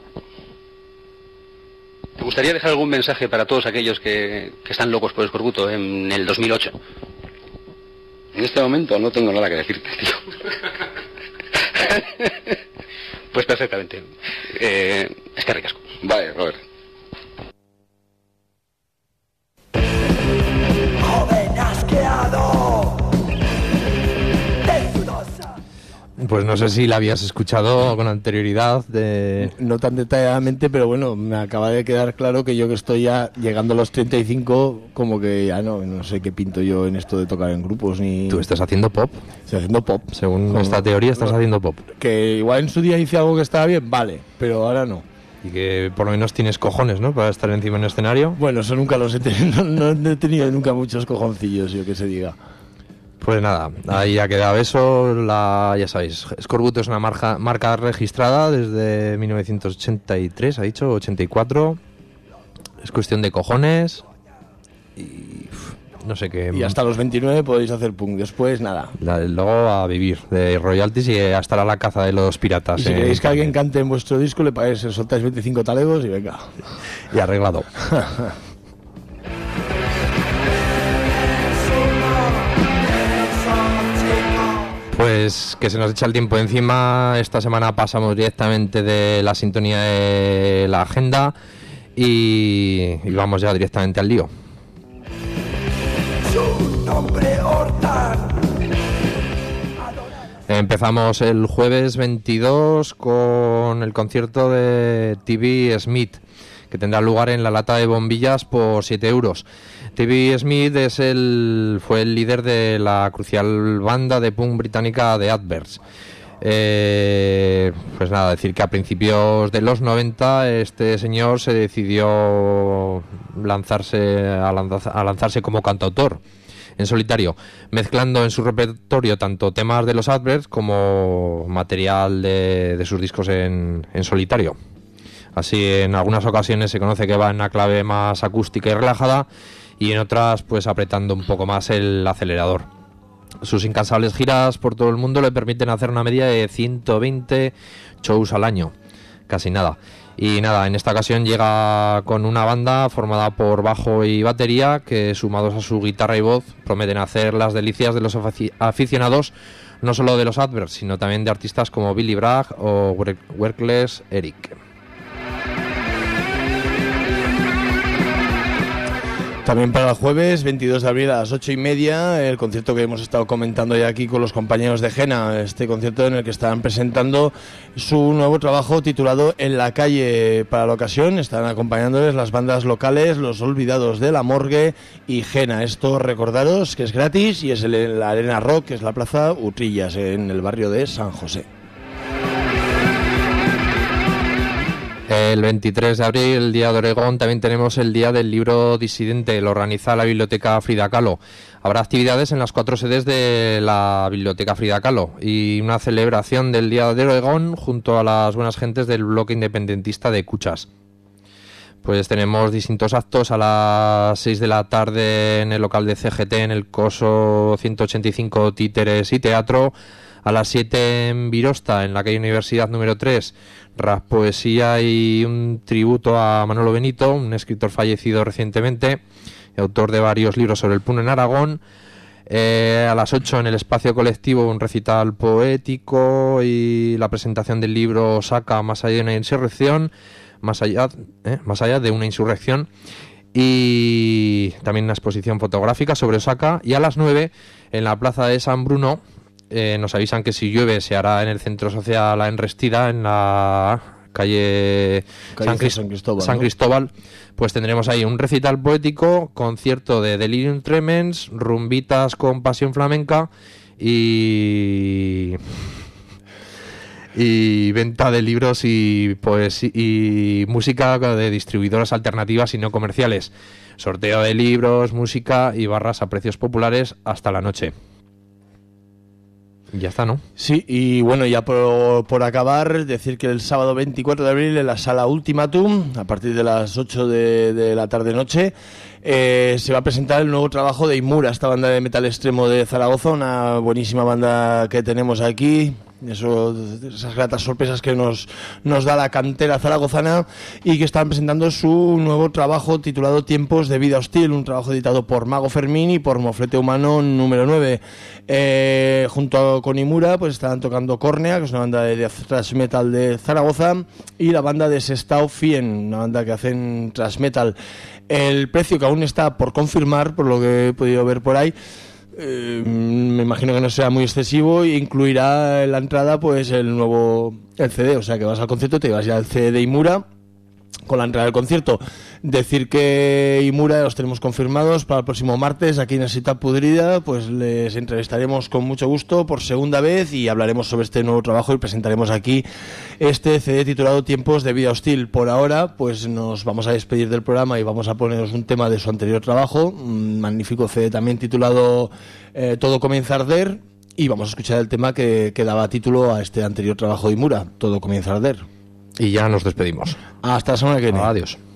¿Te gustaría dejar algún mensaje para todos aquellos que están locos por Escorbuto en el 2008? En este momento no tengo nada que decirte, tío. Pues perfectamente. Es que ricasco. Vale, Robert. Joven asqueado. Pues no sé si la habías escuchado con anterioridad. No tan detalladamente, pero bueno, me acaba de quedar claro que yo que estoy ya llegando a los 35, como que ya no sé qué pinto yo en esto de tocar en grupos ni... Tú estás haciendo pop. Estoy haciendo pop. Según esta teoría estás haciendo pop. Que igual en su día hice algo que estaba bien, vale, pero ahora no. Y que por lo menos tienes cojones, ¿no? Para estar encima en el escenario. Bueno, eso nunca los he tenido, no he tenido nunca muchos cojoncillos, yo que se diga. Pues nada, ahí ha quedado eso. Ya sabéis, Escorbuto es una marca registrada desde 1983, ha dicho, 84. Es cuestión de cojones y no sé qué. Y hasta los 29 podéis hacer punk, después nada. Luego a vivir de royalties y a estar a la caza de los piratas. Y si queréis que alguien cante en vuestro disco, le pagáis, soltáis 25 talegos y venga. Y arreglado. Pues que se nos echa el tiempo encima. Esta semana pasamos directamente de la sintonía de la agenda y vamos ya directamente al lío. Su nombre Hortan. Empezamos el jueves 22 con el concierto de TV Smith, que tendrá lugar en la Lata de Bombillas por 7 euros. TV Smith fue el líder de la crucial banda de punk británica The Adverts. Pues nada, decir que a principios de los 90 este señor se decidió a lanzarse como cantautor en solitario, mezclando en su repertorio tanto temas de los Adverts como material de sus discos en solitario. Así, en algunas ocasiones se conoce que va en una clave más acústica y relajada, y en otras pues apretando un poco más el acelerador. Sus incansables giras por todo el mundo le permiten hacer una media de 120 shows al año, casi nada. Y nada, en esta ocasión llega con una banda formada por bajo y batería que, sumados a su guitarra y voz, prometen hacer las delicias de los aficionados, no solo de los Adverts, sino también de artistas como Billy Bragg o Workless Eric. También para el jueves 22 de abril a las 8:30, el concierto que hemos estado comentando ya aquí con los compañeros de Jena, este concierto en el que estarán presentando su nuevo trabajo titulado En la calle. Para la ocasión están acompañándoles las bandas locales Los Olvidados de la Morgue y Jena. Esto recordaros que es gratis y es en la Arena Rock, que es la Plaza Utrillas, en el barrio de San José. El 23 de abril, el Día de Oregón, también tenemos el Día del Libro Disidente. Lo organiza la Biblioteca Frida Kahlo. Habrá actividades en las 4 sedes de la Biblioteca Frida Kahlo y una celebración del Día de Oregón junto a las buenas gentes del bloque independentista de Cuchas. Pues tenemos distintos actos a las 6 de la tarde en el local de CGT, en el Coso 185 Títeres y Teatro. A las 7 en Virosta, en la calle Universidad número 3, rap poesía y un tributo a Manolo Benito, un escritor fallecido recientemente, autor de varios libros sobre el puno en Aragón. A las 8 en el espacio colectivo, un recital poético y la presentación del libro Osaka, más allá de una insurrección, más allá de una insurrección, y también una exposición fotográfica sobre Osaka. Y a las 9 en la plaza de San Bruno, nos avisan que si llueve se hará en el centro social La Enrestida, en la calle San Cristóbal, pues tendremos ahí un recital poético, concierto de Delirium Tremens, rumbitas con pasión flamenca y venta de libros y música de distribuidoras alternativas y no comerciales, sorteo de libros, música y barras a precios populares hasta la noche. Ya está, ¿no? Sí, y bueno, ya por acabar, decir que el sábado 24 de abril en la sala Ultimatum, a partir de las 8 de la tarde-noche, se va a presentar el nuevo trabajo de Imura, esta banda de metal extremo de Zaragoza, una buenísima banda que tenemos aquí. Esas gratas sorpresas que nos da la cantera zaragozana, y que están presentando su nuevo trabajo titulado Tiempos de Vida Hostil, un trabajo editado por Mago Fermín y por Moflete Humano número 9. Junto con Imura pues estarán tocando Córnea, que es una banda de thrash metal de Zaragoza, y la banda de Sestao Fien, una banda que hacen thrash metal. El precio, que aún está por confirmar, por lo que he podido ver por ahí, me imagino que no será muy excesivo, e incluirá en la entrada pues el CD, o sea que vas al concierto, te vas ya al CD de Imura con la entrada del concierto. Decir que Imura los tenemos confirmados para el próximo martes aquí en la Cita Pudrida, pues les entrevistaremos con mucho gusto por segunda vez y hablaremos sobre este nuevo trabajo y presentaremos aquí este CD titulado Tiempos de Vida Hostil. Por ahora pues nos vamos a despedir del programa y vamos a poneros un tema de su anterior trabajo, un magnífico CD también titulado Todo comienza a arder, y vamos a escuchar el tema que daba título a este anterior trabajo de Imura, Todo comienza a arder. Y ya nos despedimos. Hasta la semana que viene. Adiós.